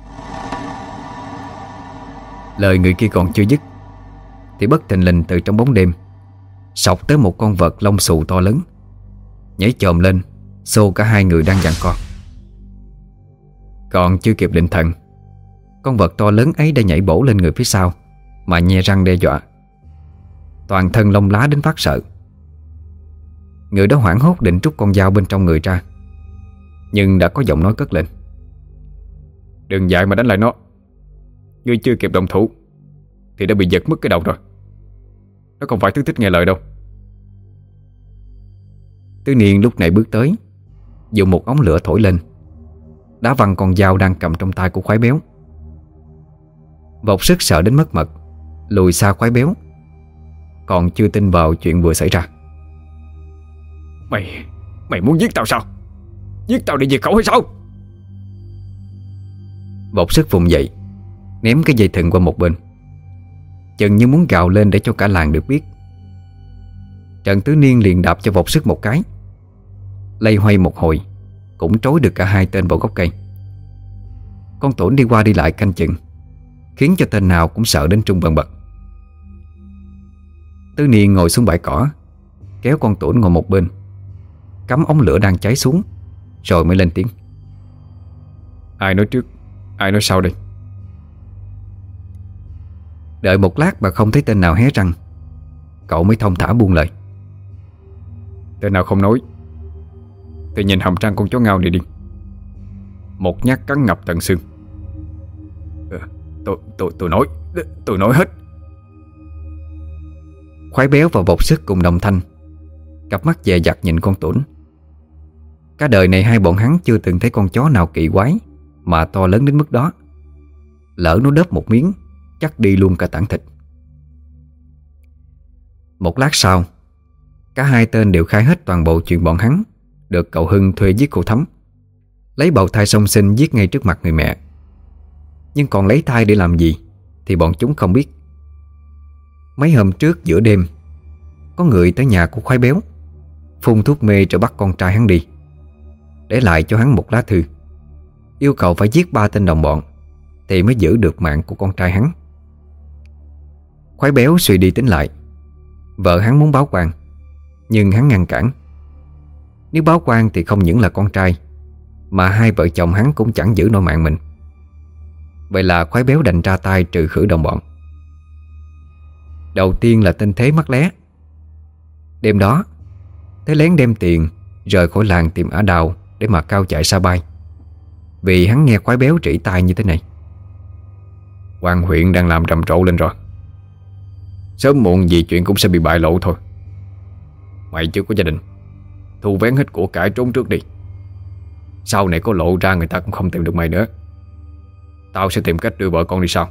Lời người kia còn chưa dứt, thì bất thình lình từ trong bóng đêm xộc tới một con vật lông xù to lớn, nhảy chồm lên xô cả hai người đang giằng co. Còn chưa kịp định thần, con vật to lớn ấy đã nhảy bổ lên người phía sau mà nhe răng đe dọa, toàn thân lông lá đến phát sợ. Người đó hoảng hốt định trút con dao bên trong người ra, nhưng đã có giọng nói cất lên: Đừng dại mà đánh lại nó. Ngươi chưa kịp động thủ thì đã bị giật mất cái đầu rồi. Nó không phải thứ thích nghe lời đâu. Tứ Niên lúc này bước tới, dùng một ống lửa thổi lên, đá văng con dao đang cầm trong tay của Khoái Béo. Vọng Sức sợ đến mất mật, lùi xa Khoái Béo, còn chưa tin vào chuyện vừa xảy ra. Mày, mày muốn giết tao sao? Giết tao để diệt khẩu hay sao? Vọng Sức vùng dậy, ném cái dây thừng qua một bên, chừng như muốn gào lên để cho cả làng được biết. Trần Tứ Niên liền đạp cho Vọng Sức một cái, lay hoay một hồi cũng trối được cả hai tên vào gốc cây. Con Tổn đi qua đi lại canh chừng, khiến cho tên nào cũng sợ đến trung bần bật. Tứ Niên ngồi xuống bãi cỏ, kéo con Tổn ngồi một bên, cắm ống lửa đang cháy xuống, rồi mới lên tiếng: Ai nói trước, ai nói sau đây? Đợi một lát mà không thấy tên nào hé răng, cậu mới thong thả buông lời: Tên nào không nói thì nhìn hàm răng con chó ngao này đi. một nhát cắn ngập tận xương. Ờ, Tôi tôi tôi nói Tôi nói hết. Khoái béo và Bộc Sức cùng đồng thanh, cặp mắt dè dặt nhìn con Tuấn. Cả đời này hai bọn hắn chưa từng thấy con chó nào kỳ quái mà to lớn đến mức đó. Lỡ nó đớp một miếng chắc đi luôn cả tảng thịt. Một lát sau, cả hai tên đều khai hết toàn bộ chuyện bọn hắn được cậu Hưng thuê giết cô Thắm, lấy bào thai song sinh giết ngay trước mặt người mẹ. Nhưng còn lấy thai để làm gì thì bọn chúng không biết. Mấy hôm trước giữa đêm, có người tới nhà của Khoái béo, phun thuốc mê rồi bắt con trai hắn đi, để lại cho hắn một lá thư yêu cầu phải giết ba tên đồng bọn thì mới giữ được mạng của con trai hắn. Khoái béo suy đi tính lại, vợ hắn muốn báo quan, nhưng hắn ngăn cản. Nếu báo quan thì không những là con trai, mà hai vợ chồng hắn cũng chẳng giữ nổi mạng mình. Vậy là Khoái béo đành ra tay trừ khử đồng bọn. Đầu tiên là tên Thế mắt lé. Đêm đó, Thế lén đem tiền rời khỏi làng tìm Ả Đào để mà cao chạy xa bay, vì hắn nghe Khoái béo trĩ tai như thế này: Quan huyện đang làm rầm rộ lên rồi, sớm muộn gì chuyện cũng sẽ bị bại lộ thôi. Mày chưa có gia đình, thu vén hết của cải trốn trước đi. Sau này có lộ ra người ta cũng không tìm được mày nữa. Tao sẽ tìm cách đưa vợ con đi sau.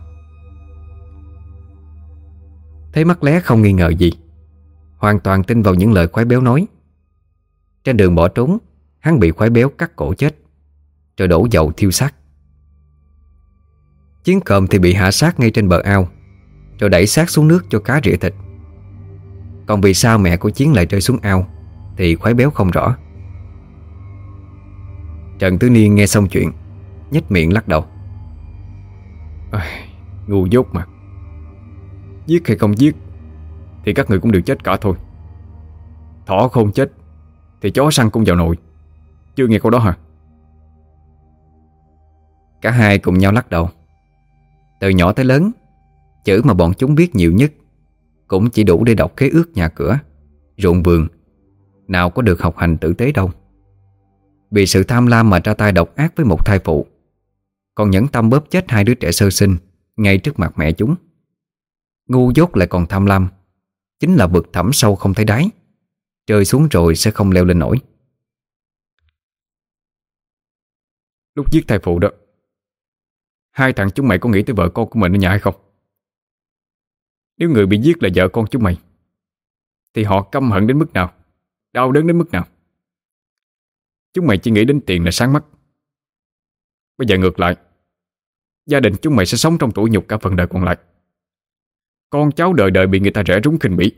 Thế mắt lé không nghi ngờ gì, hoàn toàn tin vào những lời Khoái béo nói. Trên đường bỏ trốn, hắn bị Khoái béo cắt cổ chết, rồi đổ dầu thiêu xác. Chiến cơm thì bị hạ sát ngay trên bờ ao, rồi đẩy xác xuống nước cho cá rỉa thịt. Còn vì sao mẹ của Chiến lại rơi xuống ao thì Khoái béo không rõ. Trần Tứ Niên nghe xong chuyện, nhếch miệng lắc đầu: À, ngu dốt mà. Giết hay không giết thì các người cũng đều chết cả thôi. Thỏ không chết thì chó săn cũng vào nồi. Chưa nghe câu đó hả? Cả hai cùng nhau lắc đầu. Từ nhỏ tới lớn, chữ mà bọn chúng biết nhiều nhất cũng chỉ đủ để đọc khế ước nhà cửa, ruộng vườn, nào có được học hành tử tế đâu. Vì sự tham lam mà ra tay độc ác với một thai phụ, còn nhẫn tâm bóp chết hai đứa trẻ sơ sinh ngay trước mặt mẹ chúng. Ngu dốt lại còn tham lam, chính là vực thẳm sâu không thấy đáy, rơi xuống rồi sẽ không leo lên nổi. Lúc giết thai phụ đó, hai thằng chúng mày có nghĩ tới vợ con của mình ở nhà hay không? Nếu người bị giết là vợ con chúng mày thì họ căm hận đến mức nào, đau đớn đến mức nào? Chúng mày chỉ nghĩ đến tiền là sáng mắt. Bây giờ ngược lại, gia đình chúng mày sẽ sống trong tủi nhục cả phần đời còn lại. Con cháu đời đời bị người ta rẽ rúng khinh bỉ.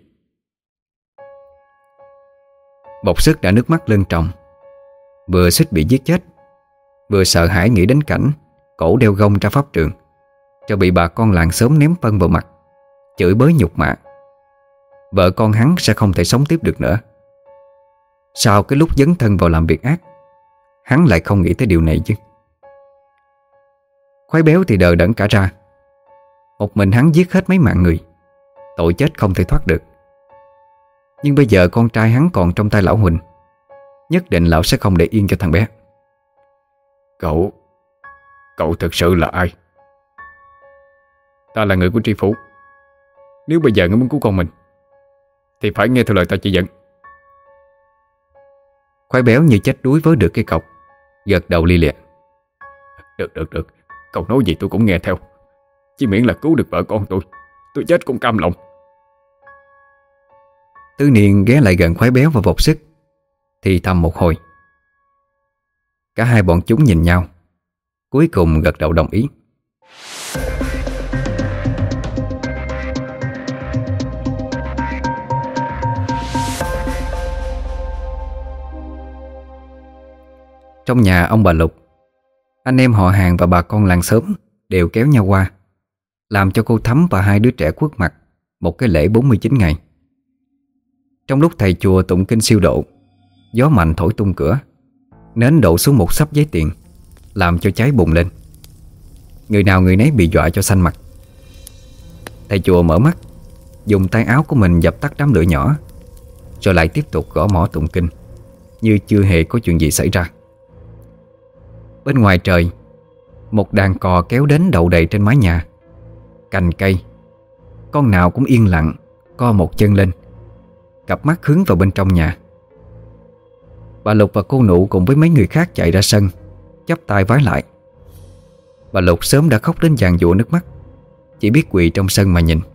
Bộc Sức đã nước mắt lưng tròng, vừa suýt bị giết chết, vừa sợ hãi nghĩ đến cảnh cổ đeo gông ra pháp trường, cho bị bà con làng xóm ném phân vào mặt, chửi bới nhục mạ. Vợ con hắn sẽ không thể sống tiếp được nữa. Sao cái lúc dấn thân vào làm việc ác, hắn lại không nghĩ tới điều này chứ? Khoái béo thì đờ đẫn cả ra. Một mình hắn giết hết mấy mạng người, tội chết không thể thoát được. Nhưng bây giờ con trai hắn còn trong tay lão Huỳnh, nhất định lão sẽ không để yên cho thằng bé. Cậu Cậu thực sự là ai? Ta là người của tri phủ. Nếu bây giờ ngươi muốn cứu con mình thì phải nghe theo lời ta chỉ dẫn. Khoái béo như chết đuối với được cái cọc, gật đầu li liệt. Được được được, cậu nói gì tôi cũng nghe theo. Chỉ miễn là cứu được vợ con tôi, tôi chết cũng cam lòng. Tứ Niên ghé lại gần Khoái béo và Bộc Sức, thì thầm một hồi. Cả hai bọn chúng nhìn nhau, cuối cùng gật đầu đồng ý. Trong nhà ông bà Lục, anh em họ hàng và bà con làng xóm đều kéo nhau qua, làm cho cô Thắm và hai đứa trẻ khuất mặt một cái lễ bốn mươi chín ngày. Trong lúc thầy chùa tụng kinh siêu độ, gió mạnh thổi tung cửa, nến đổ xuống một xấp giấy tiền, làm cho cháy bùng lên. Người nào người nấy bị dọa cho xanh mặt. Thầy chùa mở mắt, dùng tay áo của mình dập tắt đám lửa nhỏ, rồi lại tiếp tục gõ mõ tụng kinh như chưa hề có chuyện gì xảy ra. Bên ngoài trời, một đàn cò kéo đến đậu đầy trên mái nhà. Cành cây, con nào cũng yên lặng co một chân lên, cặp mắt hướng vào bên trong nhà. Bà Lục và cô Nụ cùng với mấy người khác chạy ra sân, chắp tay vái lại. Bà Lục sớm đã khóc đến giàn giụa nước mắt, chỉ biết quỳ trong sân mà nhìn.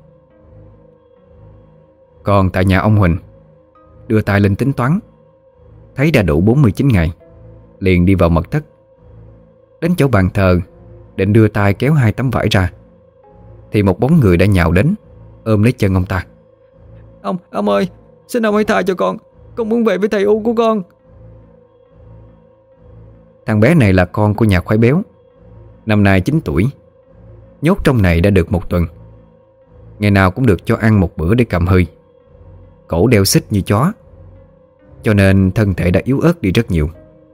Còn tại nhà ông Huỳnh, đưa tay lên tính toán, thấy đã đủ bốn mươi chín ngày, liền đi vào mật thất. Đến chỗ bàn thờ, định đưa tay kéo hai tấm vải ra, thì một bóng người đã nhào đến, ôm lấy chân ông ta. Ông, ông ơi, xin ông hãy tha cho con. Con muốn về với thầy U của con. Thằng bé này là con của nhà khoái béo, năm nay chín tuổi, nhốt trong này đã được một tuần. Ngày nào cũng được cho ăn một bữa để cầm hơi. Cổ đeo xích như chó, cho nên thân thể đã yếu ớt đi rất nhiều.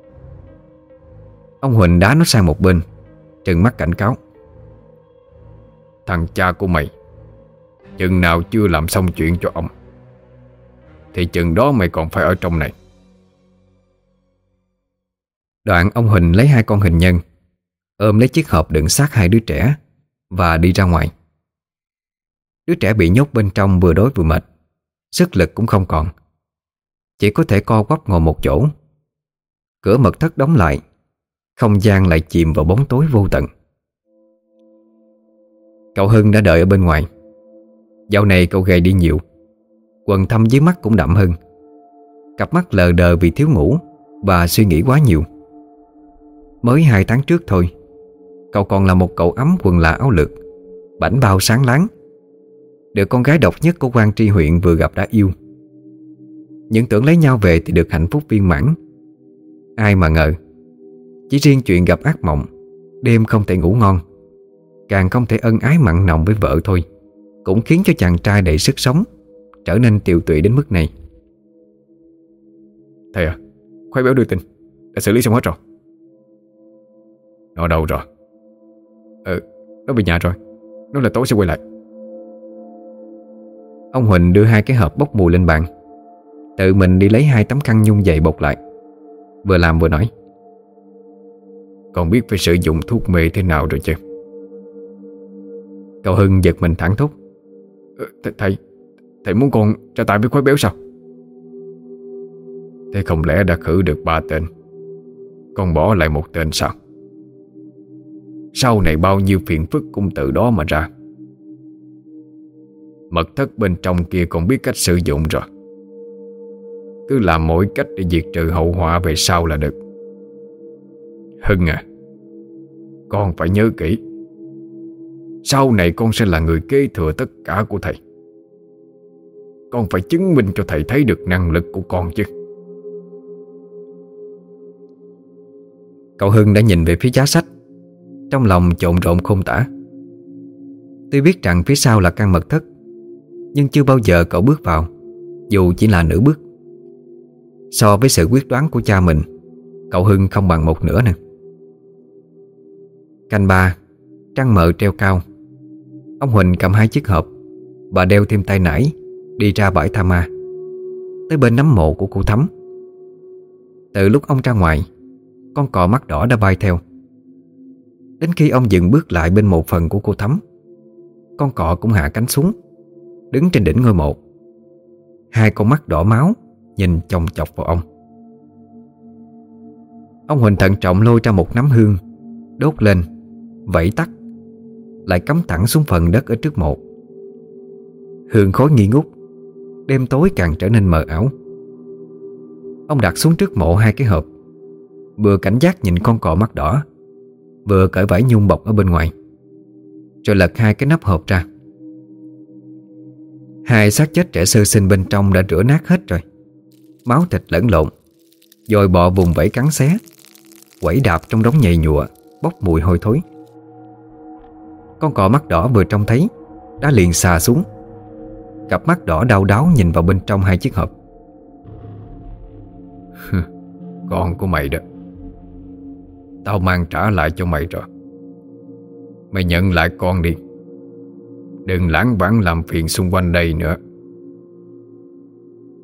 Ông Huỳnh đá nó sang một bên, trừng mắt cảnh cáo. Thằng cha của mày, chừng nào chưa làm xong chuyện cho ông thì chừng đó mày còn phải ở trong này. Đoạn ông Huỳnh lấy hai con hình nhân, ôm lấy chiếc hộp đựng xác hai đứa trẻ và đi ra ngoài. Đứa trẻ bị nhốt bên trong vừa đói vừa mệt, sức lực cũng không còn, chỉ có thể co quắp ngồi một chỗ. Cửa mật thất đóng lại, không gian lại chìm vào bóng tối vô tận. Cậu Hưng đã đợi ở bên ngoài. Dạo này cậu gầy đi nhiều, quầng thâm dưới mắt cũng đậm hơn, cặp mắt lờ đờ vì thiếu ngủ và suy nghĩ quá nhiều. Mới hai tháng trước thôi, cậu còn là một cậu ấm quần là áo lược, bảnh bao sáng láng, được con gái độc nhất của Quan Tri huyện vừa gặp đã yêu. Những tưởng lấy nhau về thì được hạnh phúc viên mãn. Ai mà ngờ, chỉ riêng chuyện gặp ác mộng, đêm không thể ngủ ngon, càng không thể ân ái mặn nồng với vợ thôi, cũng khiến cho chàng trai đầy sức sống trở nên tiều tụy đến mức này. Thầy à, khoái béo đưa tin đã xử lý xong hết rồi. Nó đâu rồi? Ừ, nó về nhà rồi. Nó là tối sẽ quay lại. Ông Huỳnh đưa hai cái hộp bốc mùi lên bàn, tự mình đi lấy hai tấm khăn nhung dày bọc lại, vừa làm vừa nói. Con biết phải sử dụng thuốc mê thế nào rồi chứ? Cậu Hưng giật mình thẳng thốt. Th Thầy Thầy muốn con tra tay với khoái béo sao? Thế không lẽ đã khử được ba tên, con bỏ lại một tên sao? Sau này bao nhiêu phiền phức cũng từ đó mà ra. Mật thất bên trong kia con biết cách sử dụng rồi, cứ làm mọi cách để diệt trừ hậu họa về sau là được. Hưng à, con phải nhớ kỹ, sau này con sẽ là người kế thừa tất cả của thầy. Con phải chứng minh cho thầy thấy được năng lực của con chứ. Cậu Hưng đã nhìn về phía giá sách, trong lòng trộn rộn khôn tả. Tuy biết rằng phía sau là căn mật thất, nhưng chưa bao giờ cậu bước vào, dù chỉ là nửa bước. So với sự quyết đoán của cha mình, cậu Hưng không bằng một nửa nè. Canh ba, trăng mờ treo cao. Ông Huỳnh cầm hai chiếc hộp và đeo thêm tay nải, đi ra bãi tha ma, tới bên nấm mộ của cô Thắm. Từ lúc ông ra ngoài, con cò mắt đỏ đã bay theo. Đến khi ông dừng bước lại bên mộ phần của cô Thắm, con cò cũng hạ cánh xuống, đứng trên đỉnh ngôi mộ. Hai con mắt đỏ máu nhìn chòng chọc vào ông. Ông Huỳnh thận trọng lôi ra một nắm hương, đốt lên, vẫy tắt, lại cắm thẳng xuống phần đất ở trước mộ. Hương khói nghi ngút, đêm tối càng trở nên mờ ảo. Ông đặt xuống trước mộ hai cái hộp, vừa cảnh giác nhìn con cò mắt đỏ, vừa cởi vải nhung bọc ở bên ngoài, rồi lật hai cái nắp hộp ra. Hai xác chết trẻ sơ sinh bên trong đã rửa nát hết rồi, máu thịt lẫn lộn, dồi bọ vùng vẫy cắn xé, quẩy đạp trong đống nhầy nhụa bốc mùi hôi thối. Con cò mắt đỏ vừa trông thấy đã liền xà xuống, cặp mắt đỏ đau đáu nhìn vào bên trong hai chiếc hộp. Con của mày đó, tao mang trả lại cho mày rồi. Mày nhận lại con đi, đừng lãng vãng làm phiền xung quanh đây nữa.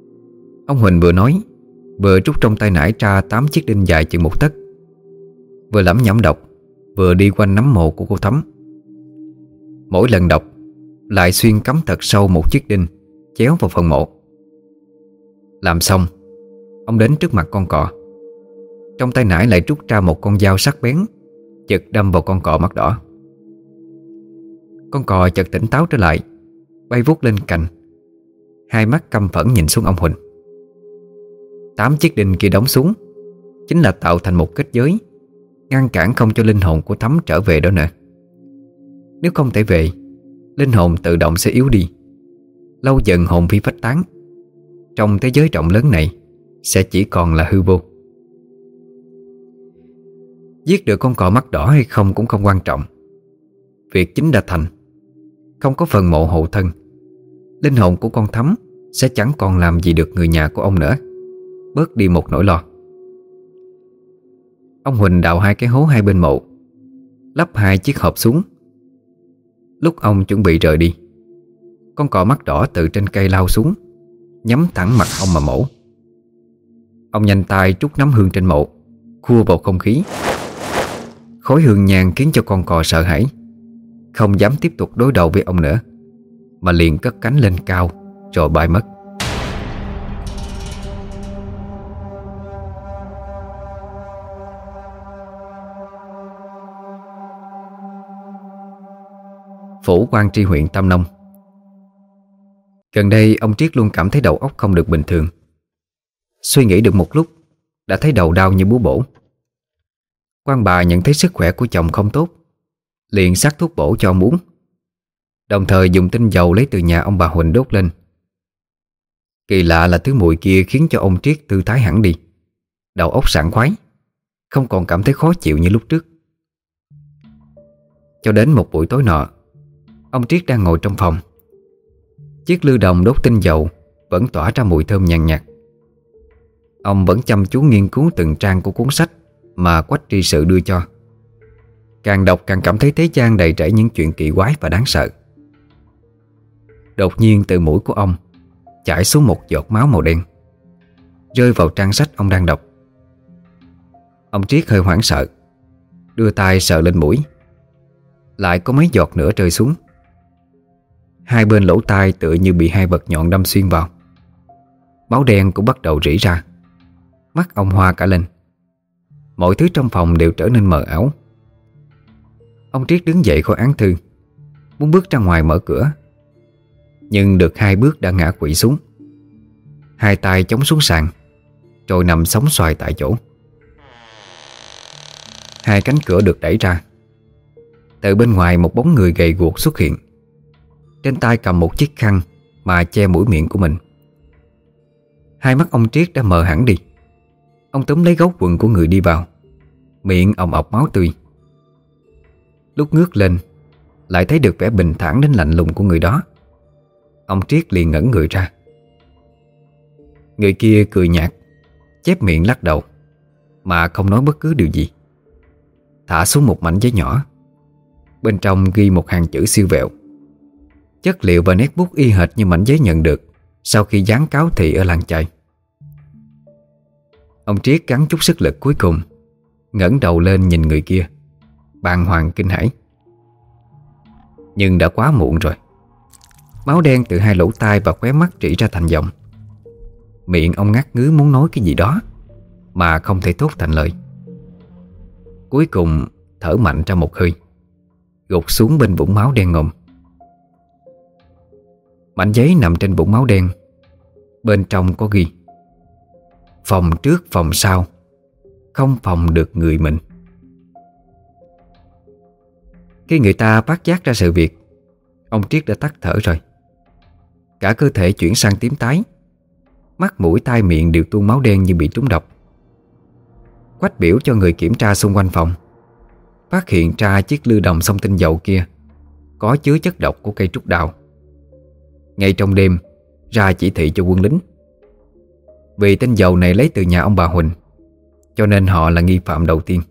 Ông Huỳnh vừa nói, vừa rút trong tay nải ra tám chiếc đinh dài chừng một tấc. vừa lẩm nhẩm đọc, vừa đi quanh nấm mộ của cô Thắm. Mỗi lần đọc lại xuyên cắm thật sâu một chiếc đinh chéo vào phần mộ. Làm xong, ông đến trước mặt con cọ. Trong tay nải lại rút ra một con dao sắc bén, chực đâm vào con cọ mắt đỏ. Con cọ chợt tỉnh táo trở lại, bay vút lên cành, hai mắt căm phẫn nhìn xuống ông Huỳnh. Tám chiếc đinh kia đóng xuống chính là tạo thành một kết giới, ngăn cản không cho linh hồn của Thắm trở về đó nữa. Nếu không thể về, linh hồn tự động sẽ yếu đi, lâu dần hồn phi phách tán. Trong thế giới rộng lớn này sẽ chỉ còn là hư vô. Giết được con cọ mắt đỏ hay không cũng không quan trọng. Việc chính đã thành. Không có phần mộ hộ thân, linh hồn của con Thắm sẽ chẳng còn làm gì được người nhà của ông nữa, bớt đi một nỗi lo. Ông Huỳnh đào hai cái hố hai bên mộ, lắp hai chiếc hộp xuống. Lúc ông chuẩn bị rời đi, con cọ mắt đỏ từ trên cây lao xuống, nhắm thẳng mặt ông mà mổ. Ông nhanh tay trút nắm hương trên mộ, khua vào không khí. Khói hương nhang khiến cho con cò sợ hãi, không dám tiếp tục đối đầu với ông nữa, mà liền cất cánh lên cao rồi bay mất. Phủ Quan Tri huyện Tam Nông. Gần đây ông Triết luôn cảm thấy đầu óc không được bình thường. Suy nghĩ được một lúc đã thấy đầu đau như búa bổ. Quan bà nhận thấy sức khỏe của chồng không tốt, liền sắc thuốc bổ cho ông uống, đồng thời dùng tinh dầu lấy từ nhà ông bà Huỳnh đốt lên. Kỳ lạ là thứ mùi kia khiến cho ông Triết thư thái hẳn đi, đầu óc sảng khoái, không còn cảm thấy khó chịu như lúc trước. Cho đến một buổi tối nọ, ông Triết đang ngồi trong phòng. Chiếc lư đồng đốt tinh dầu vẫn tỏa ra mùi thơm nhàn nhạt. Ông vẫn chăm chú nghiên cứu từng trang của cuốn sách mà Quách tri sự đưa cho. Càng đọc càng cảm thấy thế gian đầy rẫy những chuyện kỳ quái và đáng sợ. Đột nhiên từ mũi của ông chảy xuống một giọt máu màu đen, rơi vào trang sách ông đang đọc. Ông Triết hơi hoảng sợ, đưa tay sờ lên mũi, lại có mấy giọt nữa rơi xuống. Hai bên lỗ tai tựa như bị hai vật nhọn đâm xuyên vào. Máu đen cũng bắt đầu rỉ ra. Mắt ông hoa cả lên. Mọi thứ trong phòng đều trở nên mờ ảo. Ông Triết đứng dậy khỏi án thư, muốn bước ra ngoài mở cửa, nhưng được hai bước đã ngã quỵ xuống, hai tay chống xuống sàn, rồi nằm sóng xoài tại chỗ. Hai cánh cửa được đẩy ra. Từ bên ngoài một bóng người gầy guộc xuất hiện, trên tay cầm một chiếc khăn mà che mũi miệng của mình. Hai mắt ông Triết đã mờ hẳn đi. Ông túm lấy gấu quần của người đi vào, miệng ồng ọc máu tươi. Lúc ngước lên, lại thấy được vẻ bình thản đến lạnh lùng của người đó. Ông Triết liền ngẩn người ra. Người kia cười nhạt, chép miệng lắc đầu, mà không nói bất cứ điều gì. Thả xuống một mảnh giấy nhỏ, bên trong ghi một hàng chữ siêu vẹo. Chất liệu và nét bút y hệt như mảnh giấy nhận được sau khi dán cáo thị ở làng chài. Ông Triết gắng chút sức lực cuối cùng, ngẩng đầu lên nhìn người kia, bàng hoàng kinh hãi. Nhưng đã quá muộn rồi. Máu đen từ hai lỗ tai và khóe mắt rỉ ra thành dòng. Miệng ông ngắt ngứ muốn nói cái gì đó mà không thể thốt thành lời. Cuối cùng thở mạnh ra một hơi, gục xuống bên vũng máu đen ngòm. Mảnh giấy nằm trên vũng máu đen. Bên trong có ghi: phòng trước phòng sau, không phòng được người mình. Khi người ta phát giác ra sự việc, ông Triết đã tắt thở rồi. Cả cơ thể chuyển sang tím tái, mắt mũi tai miệng đều tuôn máu đen như bị trúng độc. Quách biểu cho người kiểm tra xung quanh phòng, phát hiện ra chiếc lư đồng xông tinh dầu kia có chứa chất độc của cây trúc đào. Ngay trong đêm ra chỉ thị cho quân lính. Vì tinh dầu này lấy từ nhà ông bà Huỳnh, cho nên họ là nghi phạm đầu tiên.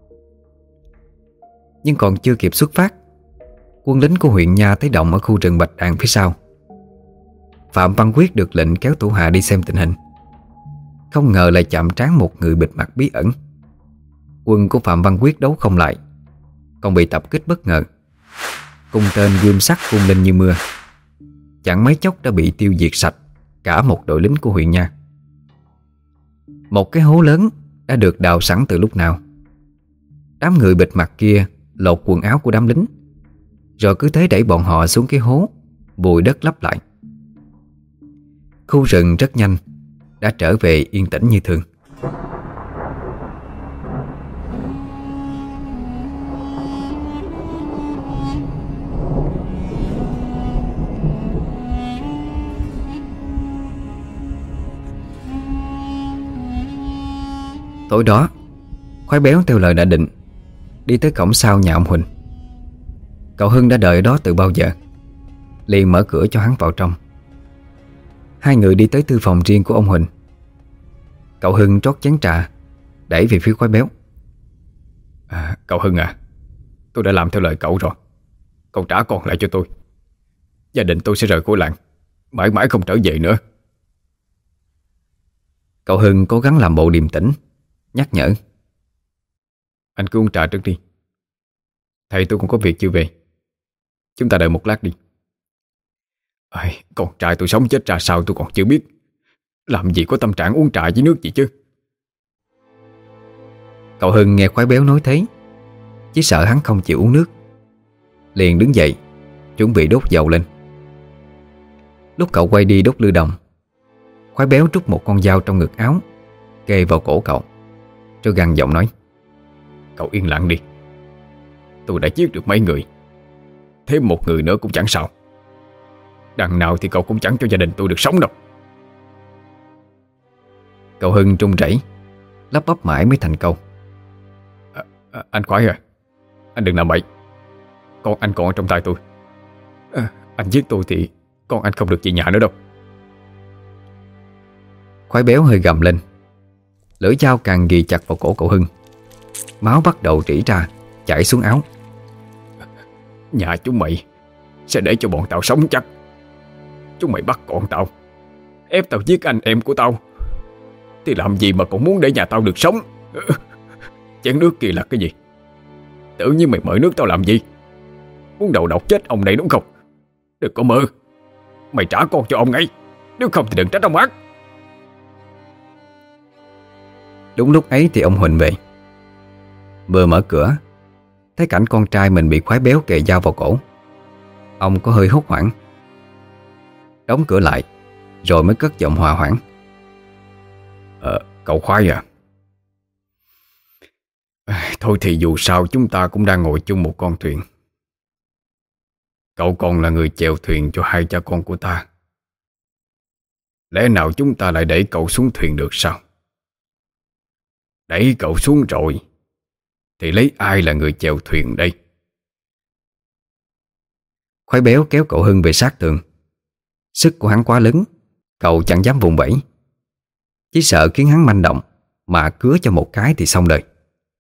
Nhưng còn chưa kịp xuất phát, quân lính của huyện Nha thấy động ở khu rừng Bạch Đàn phía sau. Phạm Văn Quyết được lệnh kéo thủ hạ đi xem tình hình. Không ngờ lại chạm trán một người bịt mặt bí ẩn. Quân của Phạm Văn Quyết đấu không lại, còn bị tập kích bất ngờ. Cung tên gươm sắt phun lên như mưa, chẳng mấy chốc đã bị tiêu diệt sạch cả một đội lính của huyện Nha. Một cái hố lớn đã được đào sẵn từ lúc nào. Đám người bịt mặt kia lột quần áo của đám lính, rồi cứ thế đẩy bọn họ xuống cái hố, vùi đất lấp lại. Khu rừng rất nhanh đã trở về yên tĩnh như thường. Tối đó, Khoái Béo theo lời đã định đi tới cổng sau nhà ông Huỳnh. Cậu Hưng đã đợi ở đó từ bao giờ, liền mở cửa cho hắn vào trong. Hai người đi tới thư phòng riêng của ông Huỳnh. Cậu Hưng trót chén trà, đẩy về phía Khoái Béo. à, Cậu Hưng à, tôi đã làm theo lời cậu rồi. Cậu trả con lại cho tôi. Gia đình tôi sẽ rời khỏi làng, mãi mãi không trở về nữa. Cậu Hưng cố gắng làm bộ điềm tĩnh, nhắc nhở. Anh cứ uống trà trước đi. Thầy tôi cũng có việc chưa về. Chúng ta đợi một lát đi. à, Con trai tôi sống chết ra sao tôi còn chưa biết. Làm gì có tâm trạng uống trà với nước gì chứ. Cậu Hưng nghe Khoái Béo nói thế, chỉ sợ hắn không chịu uống nước, liền đứng dậy chuẩn bị đốt dầu lên. Lúc cậu quay đi đốt lư đồng, Khoái Béo trút một con dao trong ngực áo, kề vào cổ cậu, rồi gằn giọng nói. Cậu yên lặng đi. Tôi đã giết được mấy người, thêm một người nữa cũng chẳng sao. Đằng nào thì cậu cũng chẳng cho gia đình tôi được sống đâu. Cậu Hưng trung rẩy, lắp bắp mãi mới thành câu. à, à, Anh Khoái à, anh đừng làm bậy. Con anh còn ở trong tay tôi. à, Anh giết tôi thì con anh không được về nhà nữa đâu. Khoái Béo hơi gầm lên, lưỡi dao càng ghi chặt vào cổ cậu Hưng. Máu bắt đầu rỉ ra, chảy xuống áo. Nhà chúng mày sẽ để cho bọn tao sống chắc. Chúng mày bắt con tao, ép tao giết anh em của tao, thì làm gì mà còn muốn để nhà tao được sống. Chén nước kia là cái gì? Tự nhiên mày mời nước tao làm gì? Muốn đầu độc chết ông này đúng không? Đừng có mơ. Mày trả con cho ông ngay, nếu không thì đừng trách ông ác. Đúng lúc ấy thì ông Huỳnh về. Vừa mở cửa, thấy cảnh con trai mình bị Khoái Béo kề dao vào cổ, ông có hơi hốt hoảng. Đóng cửa lại, rồi mới cất giọng hòa hoãn. Ờ, cậu Khoái à, thôi thì dù sao chúng ta cũng đang ngồi chung một con thuyền. Cậu còn là người chèo thuyền cho hai cha con của ta. Lẽ nào chúng ta lại đẩy cậu xuống thuyền được sao? Đẩy cậu xuống rồi thì lấy ai là người chèo thuyền đây? Khoái Béo kéo cậu Hưng về sát tường. Sức của hắn quá lớn, cậu chẳng dám vùng vẫy, chỉ sợ khiến hắn manh động mà cứa cho một cái thì xong đời.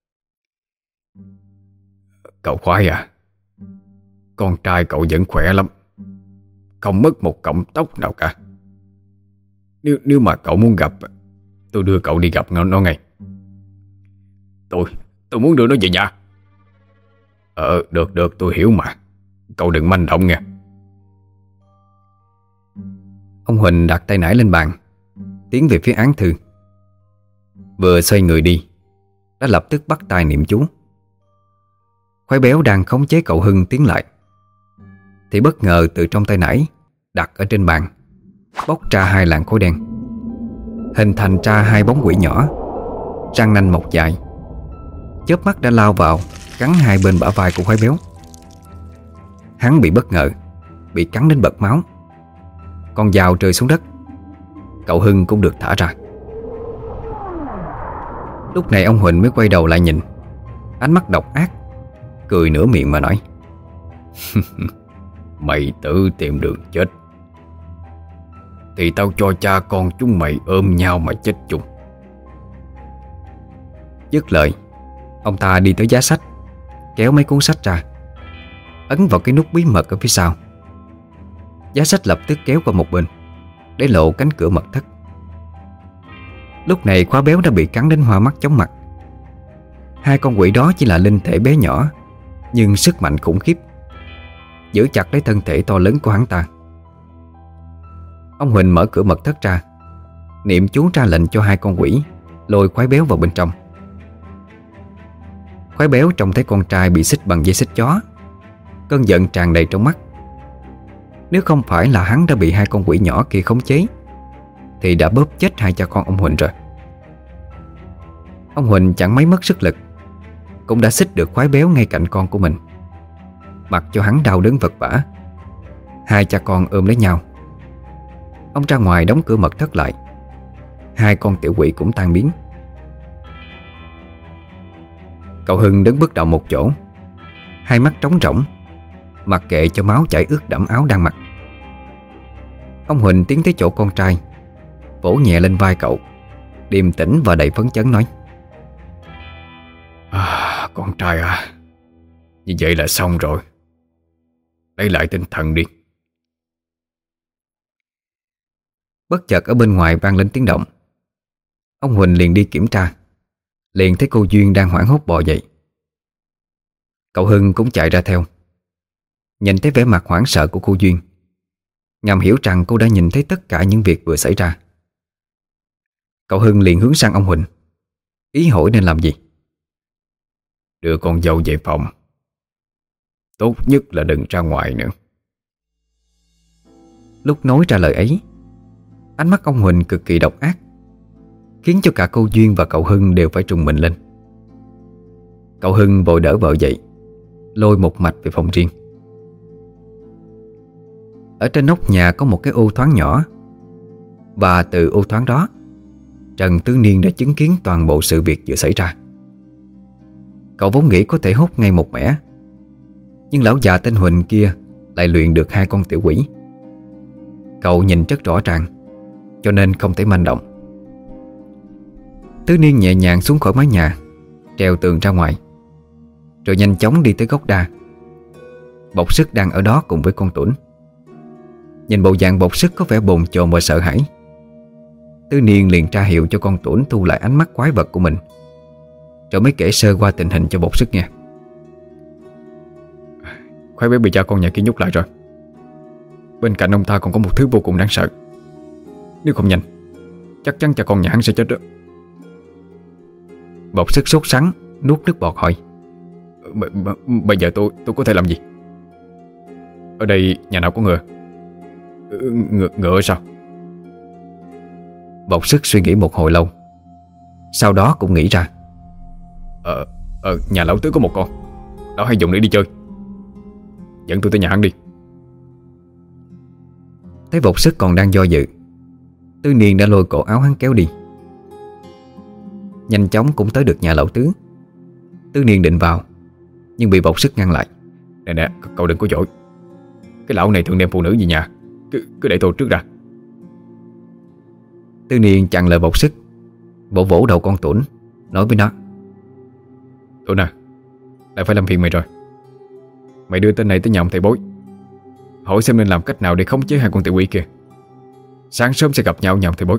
Cậu Khoái à, con trai cậu vẫn khỏe lắm, không mất một cọng tóc nào cả. Nếu, nếu mà cậu muốn gặp, tôi đưa cậu đi gặp nó, nó ngay. Tôi, tôi muốn đưa nó về nhà. Ờ, được, được, tôi hiểu mà. Cậu đừng manh động nha. Ông Huỳnh đặt tay nải lên bàn, tiến về phía án thư. Vừa xoay người đi, đã lập tức bắt tay niệm chú. Khoái Béo đang khống chế cậu Hưng tiến lại, thì bất ngờ từ trong tay nải đặt ở trên bàn bốc ra hai làn khói đen, hình thành ra hai bóng quỷ nhỏ, răng nanh mọc dài, chớp mắt đã lao vào cắn hai bên bả vai của Khoái Béo. Hắn bị bất ngờ, bị cắn đến bật máu. Con dao rơi xuống đất, cậu Hưng cũng được thả ra. Lúc này ông Huỳnh mới quay đầu lại nhìn, ánh mắt độc ác, cười nửa miệng mà nói. Mày tự tìm đường chết thì tao cho cha con chúng mày ôm nhau mà chết chung. Dứt lời, ông ta đi tới giá sách, kéo mấy cuốn sách ra, ấn vào cái nút bí mật ở phía sau. Giá sách lập tức kéo qua một bên, để lộ cánh cửa mật thất. Lúc này Khóa Béo đã bị cắn đến hoa mắt chóng mặt. Hai con quỷ đó chỉ là linh thể bé nhỏ, nhưng sức mạnh khủng khiếp, giữ chặt lấy thân thể to lớn của hắn ta. Ông Huỳnh mở cửa mật thất ra, niệm chú ra lệnh cho hai con quỷ lôi khoái béo vào bên trong. Khoái béo trông thấy con trai bị xích bằng dây xích chó, cơn giận tràn đầy trong mắt. Nếu không phải là hắn đã bị hai con quỷ nhỏ kia khống chế thì đã bóp chết hai cha con ông Huỳnh rồi. Ông Huỳnh chẳng mấy mất sức lực, cũng đã xích được khoái béo ngay cạnh con của mình, mặc cho hắn đau đớn vật vã. Hai cha con ôm lấy nhau. Ông ra ngoài đóng cửa mật thất lại. Hai con tiểu quỷ cũng tan biến. Cậu Hưng đứng bất động một chỗ, hai mắt trống rỗng, mặc kệ cho máu chảy ướt đẫm áo đang mặc. Ông Huỳnh tiến tới chỗ con trai, vỗ nhẹ lên vai cậu, điềm tĩnh và đầy phấn chấn nói: à, Con trai à, như vậy là xong rồi. Lấy lại tinh thần đi. Bất chợt ở bên ngoài vang lên tiếng động. Ông Huỳnh liền đi kiểm tra, liền thấy cô Duyên đang hoảng hốt bò dậy. Cậu Hưng cũng chạy ra theo. Nhìn thấy vẻ mặt hoảng sợ của cô Duyên, ngầm hiểu rằng cô đã nhìn thấy tất cả những việc vừa xảy ra. Cậu Hưng liền hướng sang ông Huỳnh, ý hỏi nên làm gì. Đưa con dâu về phòng, tốt nhất là đừng ra ngoài nữa. Lúc nói ra lời ấy, ánh mắt ông Huỳnh cực kỳ độc ác, khiến cho cả cô Duyên và cậu Hưng đều phải trùng mình lên. Cậu Hưng vội đỡ vợ dậy, lôi một mạch về phòng riêng. Ở trên nóc nhà có một cái ô thoáng nhỏ, và từ ô thoáng đó, Trần Tứ Niên đã chứng kiến toàn bộ sự việc vừa xảy ra. Cậu vốn nghĩ có thể hốt ngay một mẻ, nhưng lão già tên Huỳnh kia lại luyện được hai con tiểu quỷ. Cậu nhìn rất rõ ràng, cho nên không thể manh động. Tứ Niên nhẹ nhàng xuống khỏi mái nhà, trèo tường ra ngoài, rồi nhanh chóng đi tới gốc đa. Bộc Sức đang ở đó cùng với con Tuấn. Nhìn bộ dạng Bộc Sức có vẻ bồn chồn và sợ hãi, Tứ Niên liền tra hiệu cho con Tuấn thu lại ánh mắt quái vật của mình, rồi mới kể sơ qua tình hình cho Bộc Sức nghe. Khoái béo bị cha con nhà kia nhốt lại rồi. Bên cạnh ông ta còn có một thứ vô cùng đáng sợ. Nếu không nhanh, chắc chắn cha con nhà hắn sẽ chết đó. Bộc Sức sốt sắng nuốt nước bọt hỏi: B -b Bây giờ tôi tôi có thể làm gì? Ở đây nhà nào có ngựa? Ngựa, ngựa sao? Bộc Sức suy nghĩ một hồi lâu, sau đó cũng nghĩ ra: Ờ, ờ nhà lão Tứ có một con, lão hay dùng để đi chơi. Dẫn tôi tới nhà hắn đi. Thấy Bộc Sức còn đang do dự, Tứ Niên đã lôi cổ áo hắn kéo đi. Nhanh chóng cũng tới được nhà lão Tứ. Tứ Niên định vào, nhưng bị Bộc Sức ngăn lại. Nè nè, cậu đừng có dỗi. Cái lão này thường đem phụ nữ về nhà. Cứ, cứ để tôi trước ra. Tứ Niên chặn lời Bộc Sức, vỗ vỗ đầu con Tuấn, nói với nó: Tuấn à, lại phải làm phiền mày rồi. Mày đưa tên này tới nhà ông thầy bói, hỏi xem nên làm cách nào để khống chế hai con tiểu quỷ kia. Sáng sớm sẽ gặp nhau nhà ông thầy bói.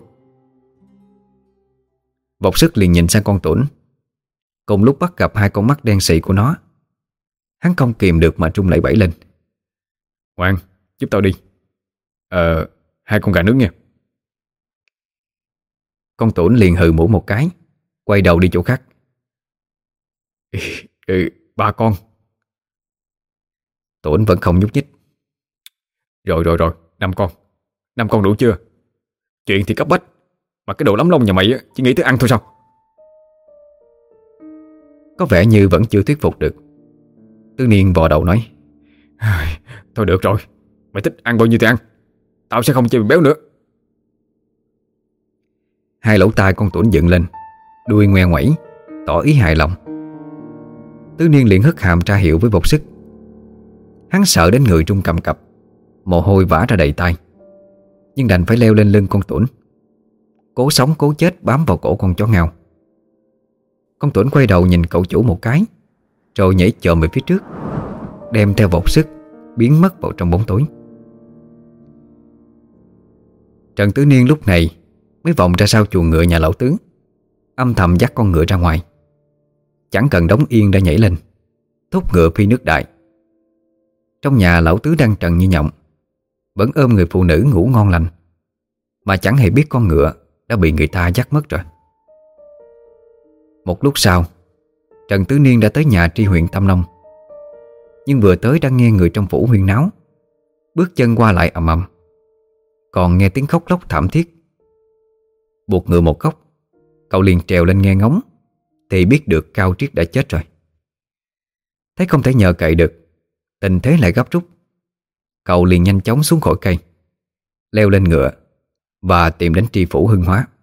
Bộc Sức liền nhìn sang con Tuấn. Cùng lúc bắt gặp hai con mắt đen sì của nó, hắn không kìm được mà trung lẩy bẩy lên: Ngoan, giúp tao đi. Ờ, hai con gà nướng nha. Con Tuấn liền hừ mũi một cái, quay đầu đi chỗ khác. Ừ, ừ, ba con. Tuấn vẫn không nhúc nhích. Rồi rồi rồi, năm con. Năm con đủ chưa? Chuyện thì cấp bách, mà cái đồ lắm lông nhà mày chỉ nghĩ tới ăn thôi sao? Có vẻ như vẫn chưa thuyết phục được. Tứ Niên vò đầu nói: Thôi được rồi, mày thích ăn bao nhiêu thì ăn, tao sẽ không chê mày béo nữa. Hai lỗ tai con Tuấn dựng lên, đuôi ngoe ngoẩy, tỏ ý hài lòng. Tứ Niên liền hất hàm tra hiệu với Bộc Sức. Hắn sợ đến người trung cầm cập, mồ hôi vã ra đầy tay, nhưng đành phải leo lên lưng con Tuấn, cố sống cố chết bám vào cổ con chó ngao. Con Tuấn quay đầu nhìn cậu chủ một cái, rồi nhảy chồm về phía trước, đem theo Bộc Sức biến mất vào trong bóng tối. Trần Tứ Niên lúc này mới vòng ra sau chuồng ngựa nhà lão Tứ, âm thầm dắt con ngựa ra ngoài. chẳng cần đóng yên đã nhảy lên, thúc ngựa phi nước đại. Trong nhà lão tứ đang trần như nhộng, vẫn ôm người phụ nữ ngủ ngon lành, mà chẳng hề biết con ngựa đã bị người ta dắt mất rồi. Một lúc sau, Trần Tứ Niên đã tới nhà tri huyện Tam Nông. Nhưng vừa tới đã nghe người trong phủ huyên náo, bước chân qua lại ầm ầm, còn nghe tiếng khóc lóc thảm thiết. Buộc ngựa một góc, cậu liền trèo lên nghe ngóng, thì biết được Cao Triết đã chết rồi. Thấy không thể nhờ cậy được, tình thế lại gấp rút, cậu liền nhanh chóng xuống khỏi cây, leo lên ngựa và tìm đến tri phủ Hưng Hóa.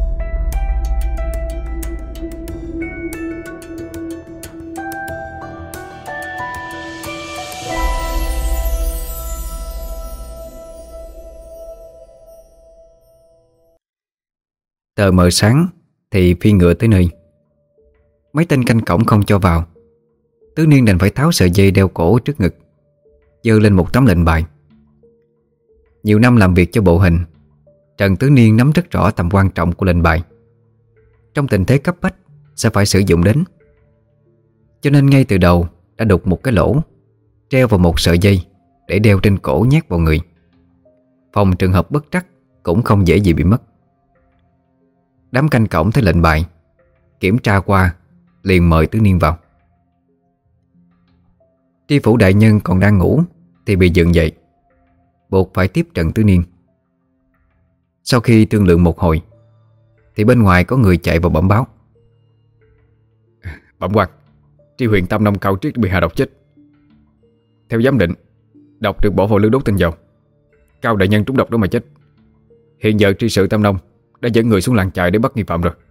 Tờ mờ sáng thì phi ngựa tới nơi. Mấy tên canh cổng không cho vào, Tứ Niên đành phải tháo sợi dây đeo cổ trước ngực, giơ lên một tấm lệnh bài. Nhiều năm làm việc cho bộ hình, Trần Tứ Niên nắm rất rõ tầm quan trọng của lệnh bài. Trong tình thế cấp bách sẽ phải sử dụng đến, cho nên ngay từ đầu đã đục một cái lỗ, treo vào một sợi dây để đeo trên cổ nhét vào người, phòng trường hợp bất trắc cũng không dễ gì bị mất. Đám canh cổng thấy lệnh bài, kiểm tra qua, liền mời Tứ Niên vào. Tri phủ đại nhân còn đang ngủ thì bị dựng dậy, buộc phải tiếp Trần Tứ Niên. Sau khi thương lượng một hồi thì bên ngoài có người chạy vào bẩm báo: Bẩm quan, tri huyện Tam Nông Cao Triết bị hạ độc chết. Theo giám định, độc được bỏ vào lư đốt tinh dầu. Cao đại nhân trúng độc đó mà chết. Hiện giờ tri sự Tam Nông đã dẫn người xuống làng chài để bắt nghi phạm rồi.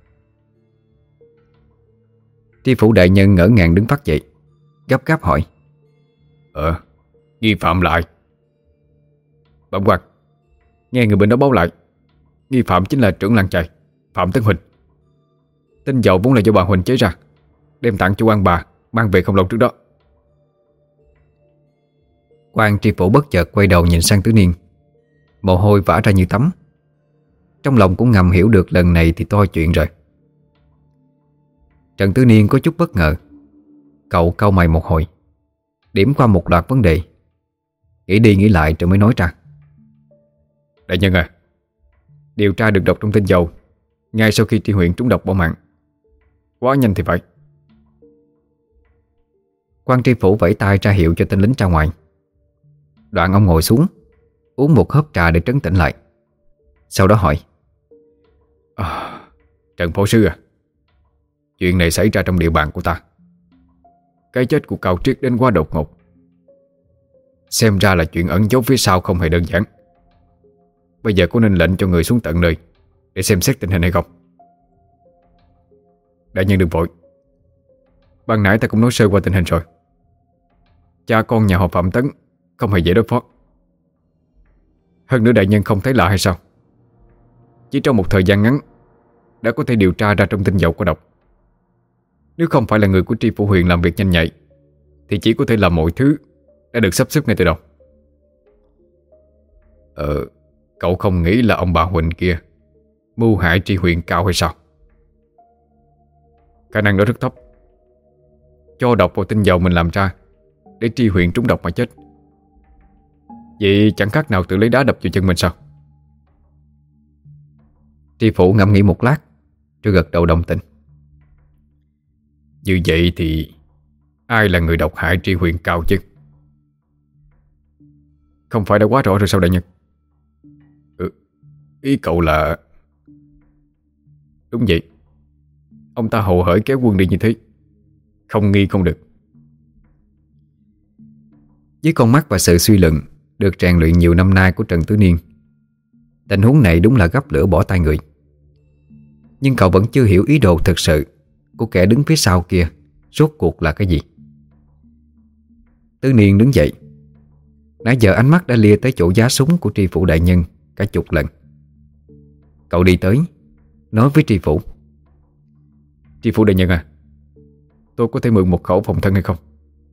Tri phủ đại nhân ngỡ ngàng đứng phát dậy, gấp gáp hỏi: Ờ, nghi phạm lại? Bẩm quan, nghe người bên đó báo lại, nghi phạm chính là trưởng làng chài Phạm Tấn Huỳnh. Tinh dầu vốn là do bà Huỳnh chế ra, đem tặng cho quan bà mang về không lâu trước đó. Quan tri phủ bất chợt quay đầu nhìn sang Tứ Niên, mồ hôi vã ra như tắm. Trong lòng cũng ngầm hiểu được lần này thì to chuyện rồi. Trần Tứ Niên có chút bất ngờ. Cậu cau mày một hồi, điểm qua một loạt vấn đề, nghĩ đi nghĩ lại rồi mới nói ra: Đại nhân à, điều tra được độc trong tinh dầu ngay sau khi tri huyện trúng độc bỏ mạng. Quá nhanh thì phải. Quan tri phủ vẫy tay ra hiệu cho tên lính ra ngoài. Đoạn ông ngồi xuống, uống một hớp trà để trấn tĩnh lại. Sau đó hỏi: à, Trần phó sư à, chuyện này xảy ra trong địa bàn của ta. Cái chết của Cao Triết đến quá đột ngột, xem ra là chuyện ẩn giấu phía sau không hề đơn giản. Bây giờ có nên lệnh cho người xuống tận nơi để xem xét tình hình hay không? Đại nhân đừng vội. Ban nãy ta cũng nói sơ qua tình hình rồi. Cha con nhà họ Phạm Tấn không hề dễ đối phó. Hơn nữa đại nhân không thấy lạ hay sao? Chỉ trong một thời gian ngắn đã có thể điều tra ra trong tinh dầu có độc. Nếu không phải là người của tri phủ huyện làm việc nhanh nhạy thì chỉ có thể là mọi thứ đã được sắp xếp ngay từ đầu. Ờ, cậu không nghĩ là ông bà Huỳnh kia mưu hại tri huyện Cao hay sao? Khả năng đó rất thấp. Cho độc vào tinh dầu mình làm ra để tri huyện trúng độc mà chết. Vậy chẳng khác nào tự lấy đá đập vào chân mình sao? Tri phủ ngẫm nghĩ một lát rồi gật đầu đồng tình. Như vậy thì ai là người độc hại tri huyện Cao chứ? Không phải đã quá rõ rồi sao đại nhân? Ừ, ý cậu là... Đúng vậy. Ông ta hồ hởi kéo quân đi như thế, không nghi không được. Với con mắt và sự suy luận được rèn luyện nhiều năm nay của Trần Tứ Niên, tình huống này đúng là gắp lửa bỏ tay người. Nhưng cậu vẫn chưa hiểu ý đồ thực sự của kẻ đứng phía sau kia rốt cuộc là cái gì. Tứ Niên đứng dậy. Nãy giờ ánh mắt đã lia tới chỗ giá súng của tri phủ đại nhân cả chục lần. Cậu đi tới, nói với tri phủ: Tri phủ đại nhân à, tôi có thể mượn một khẩu phòng thân hay không?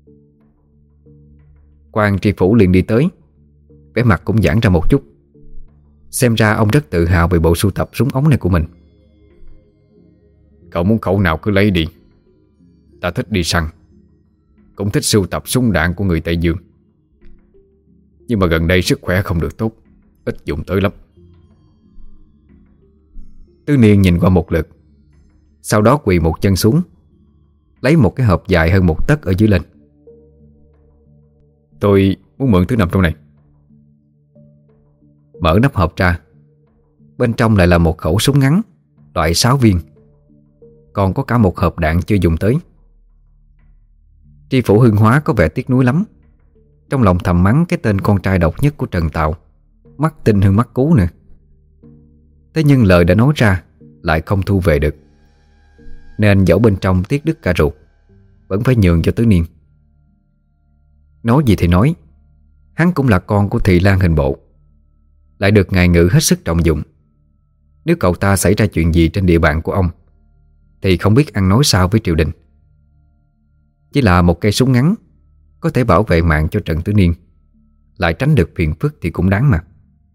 Quan tri phủ liền đi tới, vẻ mặt cũng giãn ra một chút. Xem ra ông rất tự hào về bộ sưu tập súng ống này của mình. Cậu muốn khẩu nào cứ lấy đi, Ta thích đi săn, cũng thích sưu tập súng đạn của người Tây Dương. Nhưng mà gần đây sức khỏe không được tốt, ít dùng tới lắm. Tứ Niên nhìn qua một lượt, sau đó quỳ một chân xuống, lấy một cái hộp dài hơn một tấc ở dưới lên. Tôi muốn mượn thứ nằm trong này. Mở nắp hộp ra, bên trong lại là một khẩu súng ngắn loại sáu viên, còn có cả một hộp đạn chưa dùng tới. Tri Phủ Hưng Hóa có vẻ tiếc nuối lắm, trong lòng thầm mắng cái tên con trai độc nhất của Trần Tào, mắt tinh hơn mắt cú nữa. Thế nhưng lời đã nói ra lại không thu về được, nên dẫu bên trong tiếc đứt cả ruột, vẫn phải nhường cho Tứ Niên. Nói gì thì nói, hắn cũng là con của Thị Lan Hình Bộ, lại được ngài Ngự hết sức trọng dụng. Nếu cậu ta xảy ra chuyện gì trên địa bàn của ông thì không biết ăn nói sao với triều đình. Chỉ là một cây súng ngắn có thể bảo vệ mạng cho Trần Tứ Niên, lại tránh được phiền phức thì cũng đáng mà.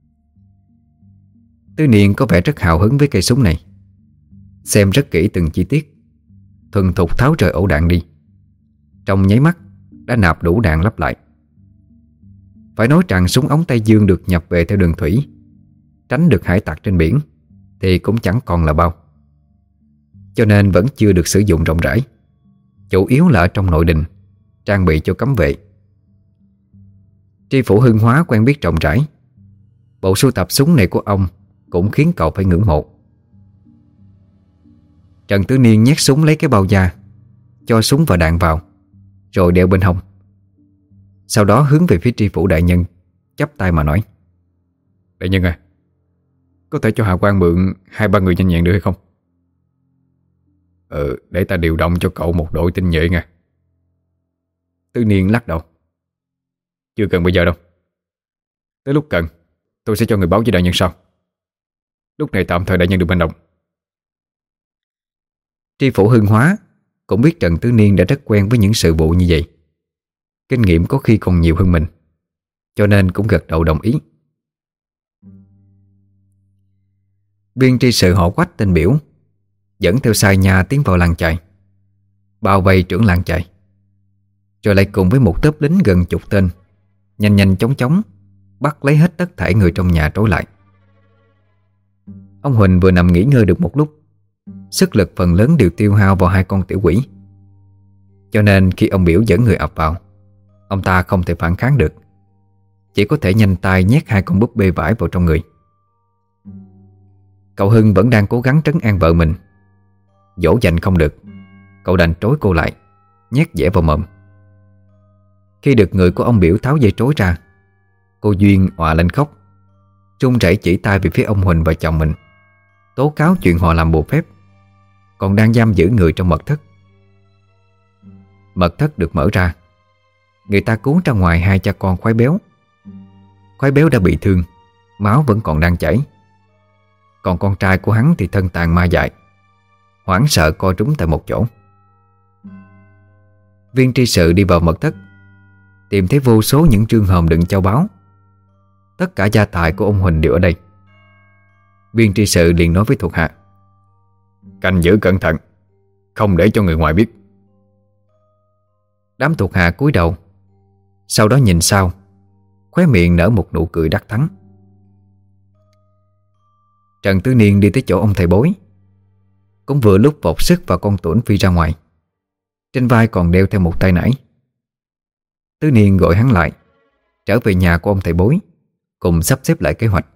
Tứ Niên có vẻ rất hào hứng với cây súng này, xem rất kỹ từng chi tiết, thuần thục tháo rời ổ đạn đi. Trong nháy mắt đã nạp đủ đạn lắp lại. Phải nói rằng súng ống Tây Dương được nhập về theo đường thủy, tránh được hải tặc trên biển, thì cũng chẳng còn là bao. Cho nên vẫn chưa được sử dụng rộng rãi, chủ yếu là ở trong nội đình, trang bị cho cấm vệ. Tri Phủ Hưng Hóa quen biết rộng rãi, bộ sưu tập súng này của ông cũng khiến cậu phải ngưỡng mộ. Trần Tứ Niên nhét súng lấy cái bao da, cho súng và đạn vào, rồi đeo bên hông. Sau đó hướng về phía tri phủ đại nhân, chắp tay mà nói: Đại nhân à, có thể cho Hạ Quan mượn hai ba người nhanh nhẹn được hay không? Ừ, để ta điều động cho cậu một đội tinh nhuệ nha. Tứ Niên lắc đầu: Chưa cần bây giờ đâu. Tới lúc cần tôi sẽ cho người báo với đại nhân sau. Lúc này tạm thời đại nhân được hành động. Tri Phủ Hưng Hóa cũng biết Trần Tứ Niên đã rất quen với những sự vụ như vậy, kinh nghiệm có khi còn nhiều hơn mình, cho nên cũng gật đầu đồng ý. Viên tri sự họ Quách tên Biểu dẫn theo sai nha tiến vào làng chài, bao vây trưởng làng chài, rồi lại cùng với một tớp lính gần chục tên nhanh nhanh chóng chóng bắt lấy hết tất thảy người trong nhà trối lại. Ông Huỳnh vừa nằm nghỉ ngơi được một lúc, sức lực phần lớn đều tiêu hao vào hai con tiểu quỷ, cho nên khi ông Biểu dẫn người ập vào, ông ta không thể phản kháng được, chỉ có thể nhanh tay nhét hai con búp bê vải vào trong người. Cậu Hưng vẫn đang cố gắng trấn an vợ mình, dỗ dành không được, cậu đành trối cô lại, nhét dẻ vào mồm. Khi được người của ông Biểu tháo dây trối ra, cô Duyên òa lên khóc, run rẩy chỉ tay về phía ông Huỳnh và chồng mình, tố cáo chuyện họ làm bùa phép, còn đang giam giữ người trong mật thất. Mật thất được mở ra, người ta cứu ra ngoài hai cha con Khoái Béo. Khoái Béo đã bị thương, máu vẫn còn đang chảy, còn con trai của hắn thì thân tàn ma dại, hoảng sợ co trúng tại một chỗ. Viên tri sự đi vào mật thất, tìm thấy vô số những trương hòm đựng châu báu. Tất cả gia tài của ông Huỳnh đều ở đây. Viên tri sự liền nói với thuộc hạ: Canh giữ cẩn thận, không để cho người ngoài biết. Đám thuộc hạ cúi đầu, sau đó nhìn sau, khóe miệng nở một nụ cười đắc thắng. Trần Tứ Niên đi tới chỗ ông thầy bói, cũng vừa lúc vọt sức vào con tuổn phi ra ngoài, trên vai còn đeo theo một tay nải. Tứ Niên gọi hắn lại, trở về nhà của ông thầy bói, cùng sắp xếp lại kế hoạch.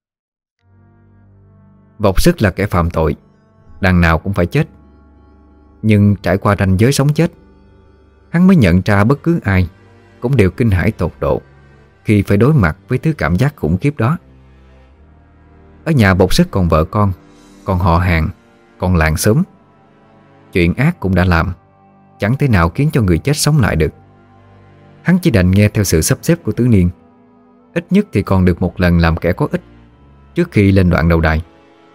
Vọt sức là kẻ phạm tội, đằng nào cũng phải chết, nhưng trải qua ranh giới sống chết, hắn mới nhận ra bất cứ ai cũng đều kinh hãi tột độ khi phải đối mặt với thứ cảm giác khủng khiếp đó. Ở nhà Bột Sức còn vợ con, còn họ hàng, còn làng xóm. Chuyện ác cũng đã làm, chẳng thể nào khiến cho người chết sống lại được. Hắn chỉ đành nghe theo sự sắp xếp của Tứ Niên, ít nhất thì còn được một lần làm kẻ có ích trước khi lên đoạn đầu đài.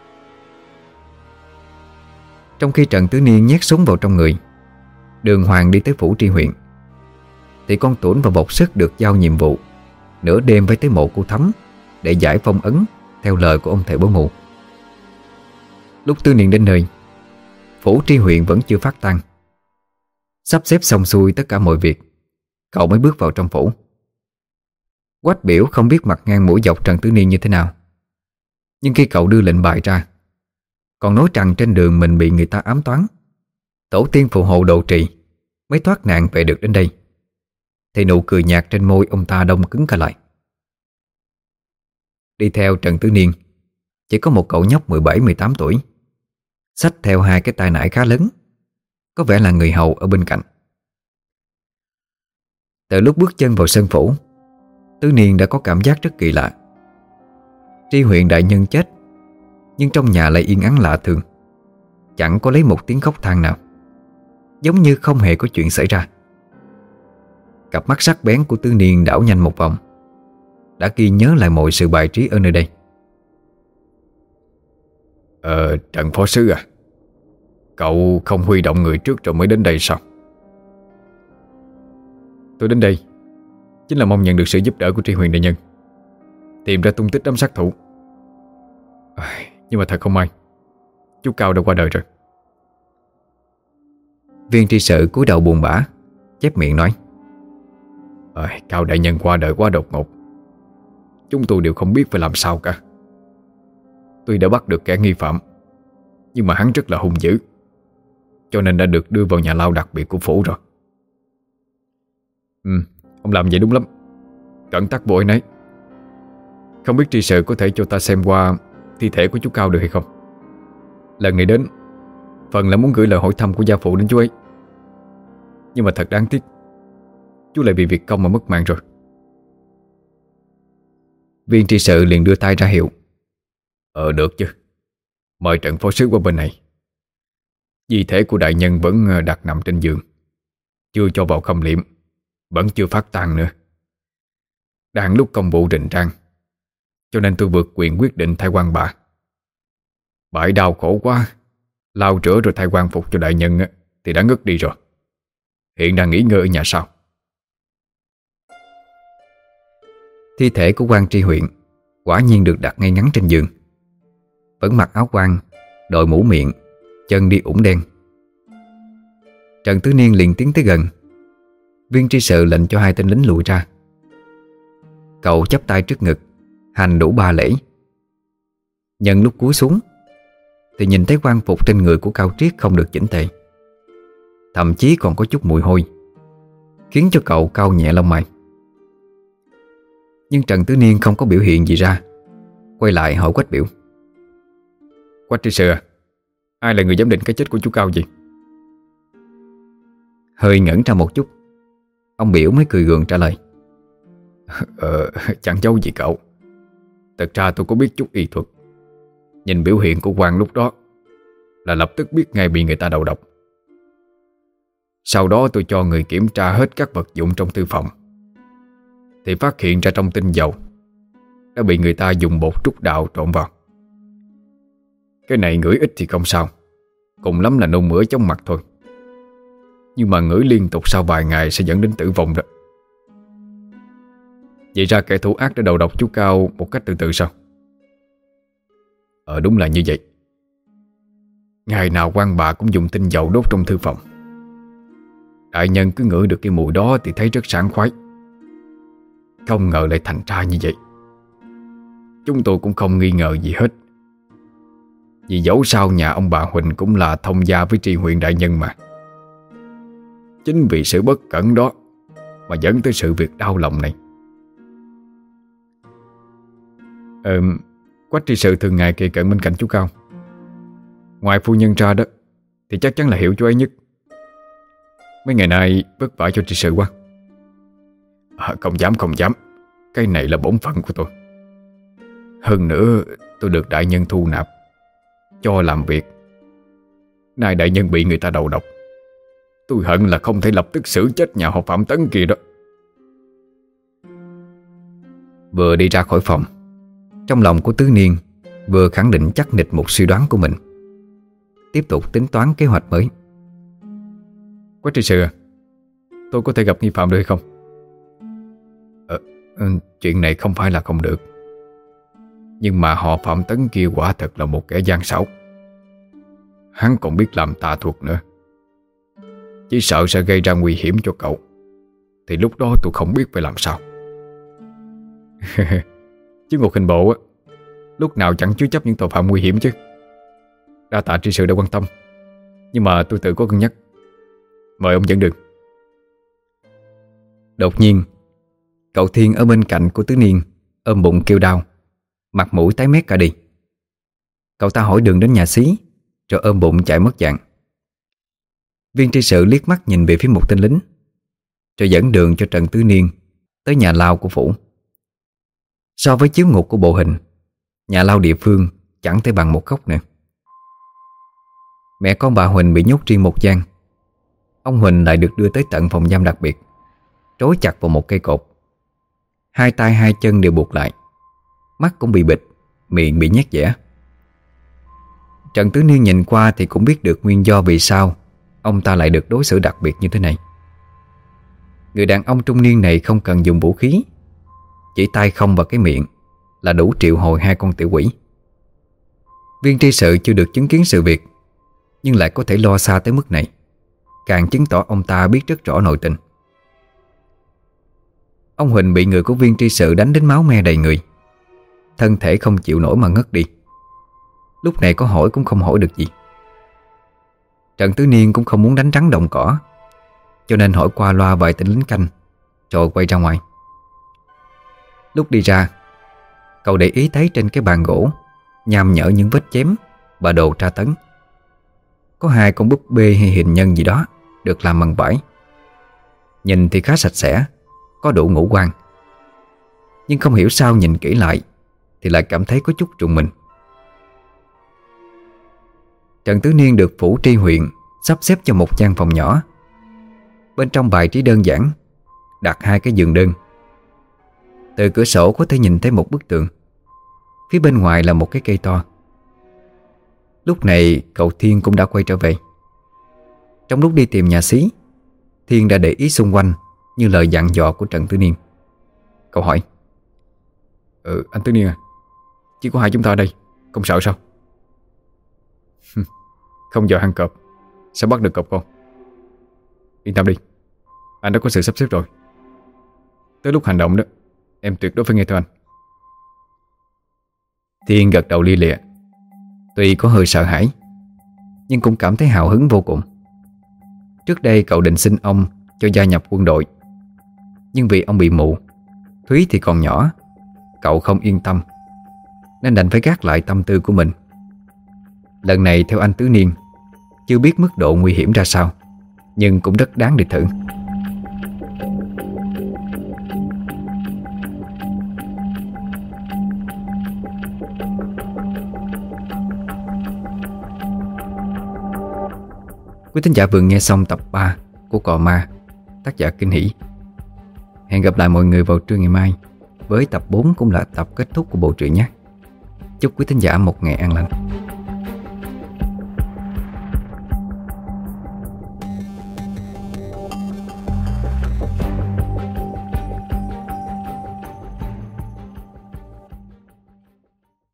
Trong khi Trần Tứ Niên nhét súng vào trong người, Đường Hoàng đi tới phủ tri huyện, thì con Tuổn và Bột Sức được giao nhiệm vụ nửa đêm phải tới mộ cô Thắm để giải phong ấn theo lời của ông thầy bói mù. Lúc Tứ Niên đến nơi, phủ tri huyện vẫn chưa phát tang. Sắp xếp xong xuôi tất cả mọi việc, cậu mới bước vào trong phủ. Quách Biểu không biết mặt ngang mũi dọc Trần Tứ Niên như thế nào, nhưng khi cậu đưa lệnh bài ra, còn nói rằng trên đường mình bị người ta ám toán, tổ tiên phù hộ độ trì mới thoát nạn về được đến đây, thì nụ cười nhạt trên môi ông ta đông cứng cả lại. Đi theo Trần Tứ Niên chỉ có một cậu nhóc mười bảy mười tám tuổi, xách theo hai cái tay nải khá lớn, có vẻ là người hầu ở bên cạnh. Từ lúc bước chân vào sân phủ, Tứ Niên đã có cảm giác rất kỳ lạ. Tri huyện đại nhân chết, nhưng trong nhà lại yên ắng lạ thường, chẳng có lấy một tiếng khóc than nào, giống như không hề có chuyện xảy ra. Cặp mắt sắc bén của Tứ Niên đảo nhanh một vòng, đã ghi nhớ lại mọi sự bài trí ở nơi đây. Ờ, Trần Phó Sứ à, cậu không huy động người trước rồi mới đến đây sao? Tôi đến đây chính là mong nhận được sự giúp đỡ của tri huyện đại nhân, tìm ra tung tích đám sát thủ. À, nhưng mà thật không may, chú Cao đã qua đời rồi. Viên tri sự cúi đầu buồn bã, chép miệng nói: ờ, Cao đại nhân qua đời quá đột ngột, chúng tôi đều không biết phải làm sao cả. Tuy đã bắt được kẻ nghi phạm, nhưng mà hắn rất là hung dữ, cho nên đã được đưa vào nhà lao đặc biệt của phủ rồi. Ừ, ông làm vậy đúng lắm. Cẩn tắc vô ấy nấy. Không biết tri sự có thể cho ta xem qua thi thể của chú Cao được hay không? Lần này đến, phần là muốn gửi lời hỏi thăm của gia phụ đến chú ấy, nhưng mà thật đáng tiếc, chú lại vì việc công mà mất mạng rồi. Viên tri sự liền đưa tay ra hiệu: Ờ được chứ, mời Trần Phó Sứ qua bên này. Di thể của đại nhân vẫn đặt nằm trên giường, chưa cho vào khâm liệm, vẫn chưa phát tang nữa. Đang lúc công vụ rình rang, cho nên tôi vượt quyền quyết định thay quan bà. Bà ấy đau khổ quá, lau rửa rồi thay quan phục cho đại nhân thì đã ngất đi rồi. Hiện đang nghỉ ngơi ở nhà sau. Thi thể của quan tri huyện quả nhiên được đặt ngay ngắn trên giường, vẫn mặc áo quan, đội mũ miệng, chân đi ủng đen. Trần Tứ Niên liền tiến tới gần. Viên tri sự lệnh cho hai tên lính lùi ra. Cậu chắp tay trước ngực, hành đủ ba lễ. Nhân lúc cúi xuống thì nhìn thấy quan phục trên người của Cao Triết không được chỉnh tề, thậm chí còn có chút mùi hôi, khiến cho cậu cau nhẹ lông mày. Nhưng Trần Tứ Niên không có biểu hiện gì ra, quay lại hỏi Quách Biểu: Quách tri sự à, ai là người giám định cái chết của chú Cao vậy? Hơi ngẩn ra một chút, ông Biểu mới cười gượng trả lời: Ờ, chẳng giấu gì cậu. Thật ra tôi có biết chút y thuật. Nhìn biểu hiện của quan lúc đó là lập tức biết ngay bị người ta đầu độc. Sau đó tôi cho người kiểm tra hết các vật dụng trong thư phòng, thì phát hiện ra trong tinh dầu đã bị người ta dùng bột trúc đào trộn vào. Cái này ngửi ít thì không sao, cùng lắm là nôn mửa chóng mặt thôi, nhưng mà ngửi liên tục sau vài ngày sẽ dẫn đến tử vong đó. Vậy ra kẻ thủ ác đã đầu độc chú Cao một cách từ từ sao? Ờ đúng là như vậy. Ngày nào quan bà cũng dùng tinh dầu đốt trong thư phòng. Đại nhân cứ ngửi được cái mùi đó thì thấy rất sảng khoái. Không ngờ lại thành ra như vậy. Chúng tôi cũng không nghi ngờ gì hết, vì dẫu sao nhà ông bà Huỳnh cũng là thông gia với tri huyện đại nhân mà. Chính vì sự bất cẩn đó mà dẫn tới sự việc đau lòng này. Ờ, Quách tri sự thường ngày kề cận bên cạnh chú Cao. Ngoài phu nhân ra đó thì chắc chắn là hiểu chú ấy nhất. Mấy ngày nay vất vả cho tri sự quá. À, không dám không dám, cái này là bổn phận của tôi. Hơn nữa tôi được đại nhân thu nạp cho làm việc. Nay đại nhân bị người ta đầu độc, tôi hận là không thể lập tức xử chết nhà họ Phạm Tấn kia đó. Vừa đi ra khỏi phòng, trong lòng của Tứ Niên vừa khẳng định chắc nịch một suy đoán của mình, tiếp tục tính toán kế hoạch mới. Quách tri sự à, tôi có thể gặp nghi phạm được hay không? Ờ, chuyện này không phải là không được, nhưng mà họ Phạm Tấn kia quả thật là một kẻ gian xảo. Hắn còn biết làm tà thuật nữa. Chỉ sợ sẽ gây ra nguy hiểm cho cậu. Thì lúc đó tôi không biết phải làm sao. Chứ ngục hình bộ á, lúc nào chẳng chứa chấp những tội phạm nguy hiểm chứ. Đa tạ tri sự đã quan tâm, nhưng mà tôi tự có cân nhắc. Mời ông dẫn đường. Đột nhiên, cậu Thiên ở bên cạnh của Tứ Niên ôm bụng kêu đau, mặt mũi tái mét cả đi. Cậu ta hỏi đường đến nhà xí, rồi ôm bụng chạy mất dạng. Viên tri sự liếc mắt nhìn về phía một tên lính, rồi dẫn đường cho Trần Tứ Niên tới nhà lao của phủ. So với chiếu ngục của bộ hình, nhà lao địa phương chẳng thể bằng một góc nữa. Mẹ con bà Huỳnh bị nhốt riêng một gian. Ông Huỳnh lại được đưa tới tận phòng giam đặc biệt, trói chặt vào một cây cột. Hai tay hai chân đều buộc lại, mắt cũng bị bịt, miệng bị nhét dẻ. Trần Tứ Niên nhìn qua thì cũng biết được nguyên do vì sao ông ta lại được đối xử đặc biệt như thế này. Người đàn ông trung niên này không cần dùng vũ khí, chỉ tay không vào cái miệng là đủ triệu hồi hai con tiểu quỷ. Viên tri sự chưa được chứng kiến sự việc, nhưng lại có thể lo xa tới mức này, càng chứng tỏ ông ta biết rất rõ nội tình. Ông Huỳnh bị người của viên tri sự đánh đến máu me đầy người, thân thể không chịu nổi mà ngất đi. Lúc này có hỏi cũng không hỏi được gì. Trần Tứ Niên cũng không muốn đánh rắn động cỏ, cho nên hỏi qua loa vài tên lính canh, rồi quay ra ngoài. Lúc đi ra, cậu để ý thấy trên cái bàn gỗ nham nhở những vết chém và đồ tra tấn. Có hai con búp bê hay hình nhân gì đó được làm bằng vải. Nhìn thì khá sạch sẽ, có đủ ngũ quan. Nhưng không hiểu sao nhìn kỹ lại thì lại cảm thấy có chút trùng mình. Trần Tứ Niên được phủ tri huyện sắp xếp cho một gian phòng nhỏ. Bên trong bài trí đơn giản, đặt hai cái giường đơn. Từ cửa sổ có thể nhìn thấy một bức tường. Phía bên ngoài là một cái cây to. Lúc này cậu Thiên cũng đã quay trở về. Trong lúc đi tìm nhà xí, Thiên đã để ý xung quanh như lời dặn dò của Trần Tứ Niên. Cậu hỏi: Ừ, anh Tứ Niên à, chỉ có hai chúng ta đây, không sợ sao? Không giờ ăn cọp, sẽ bắt được cọp con. Yên tâm đi, anh đã có sự sắp xếp rồi. Tới lúc hành động đó, em tuyệt đối phải nghe theo anh. Thiên gật đầu lia lịa. Tuy có hơi sợ hãi, nhưng cũng cảm thấy hào hứng vô cùng. Trước đây cậu định xin ông cho gia nhập quân đội, nhưng vì ông bị mụ, Thúy thì còn nhỏ, cậu không yên tâm, nên đành phải gác lại tâm tư của mình. Lần này theo anh Tứ Niên, chưa biết mức độ nguy hiểm ra sao, nhưng cũng rất đáng để thử. Quý thính giả vừa nghe xong tập ba của Cò Ma, tác giả Kinh Hỷ. Hẹn gặp lại mọi người vào trưa ngày mai với tập bốn cũng là tập kết thúc của bộ truyện nhé. Chúc quý thính giả một ngày an lành.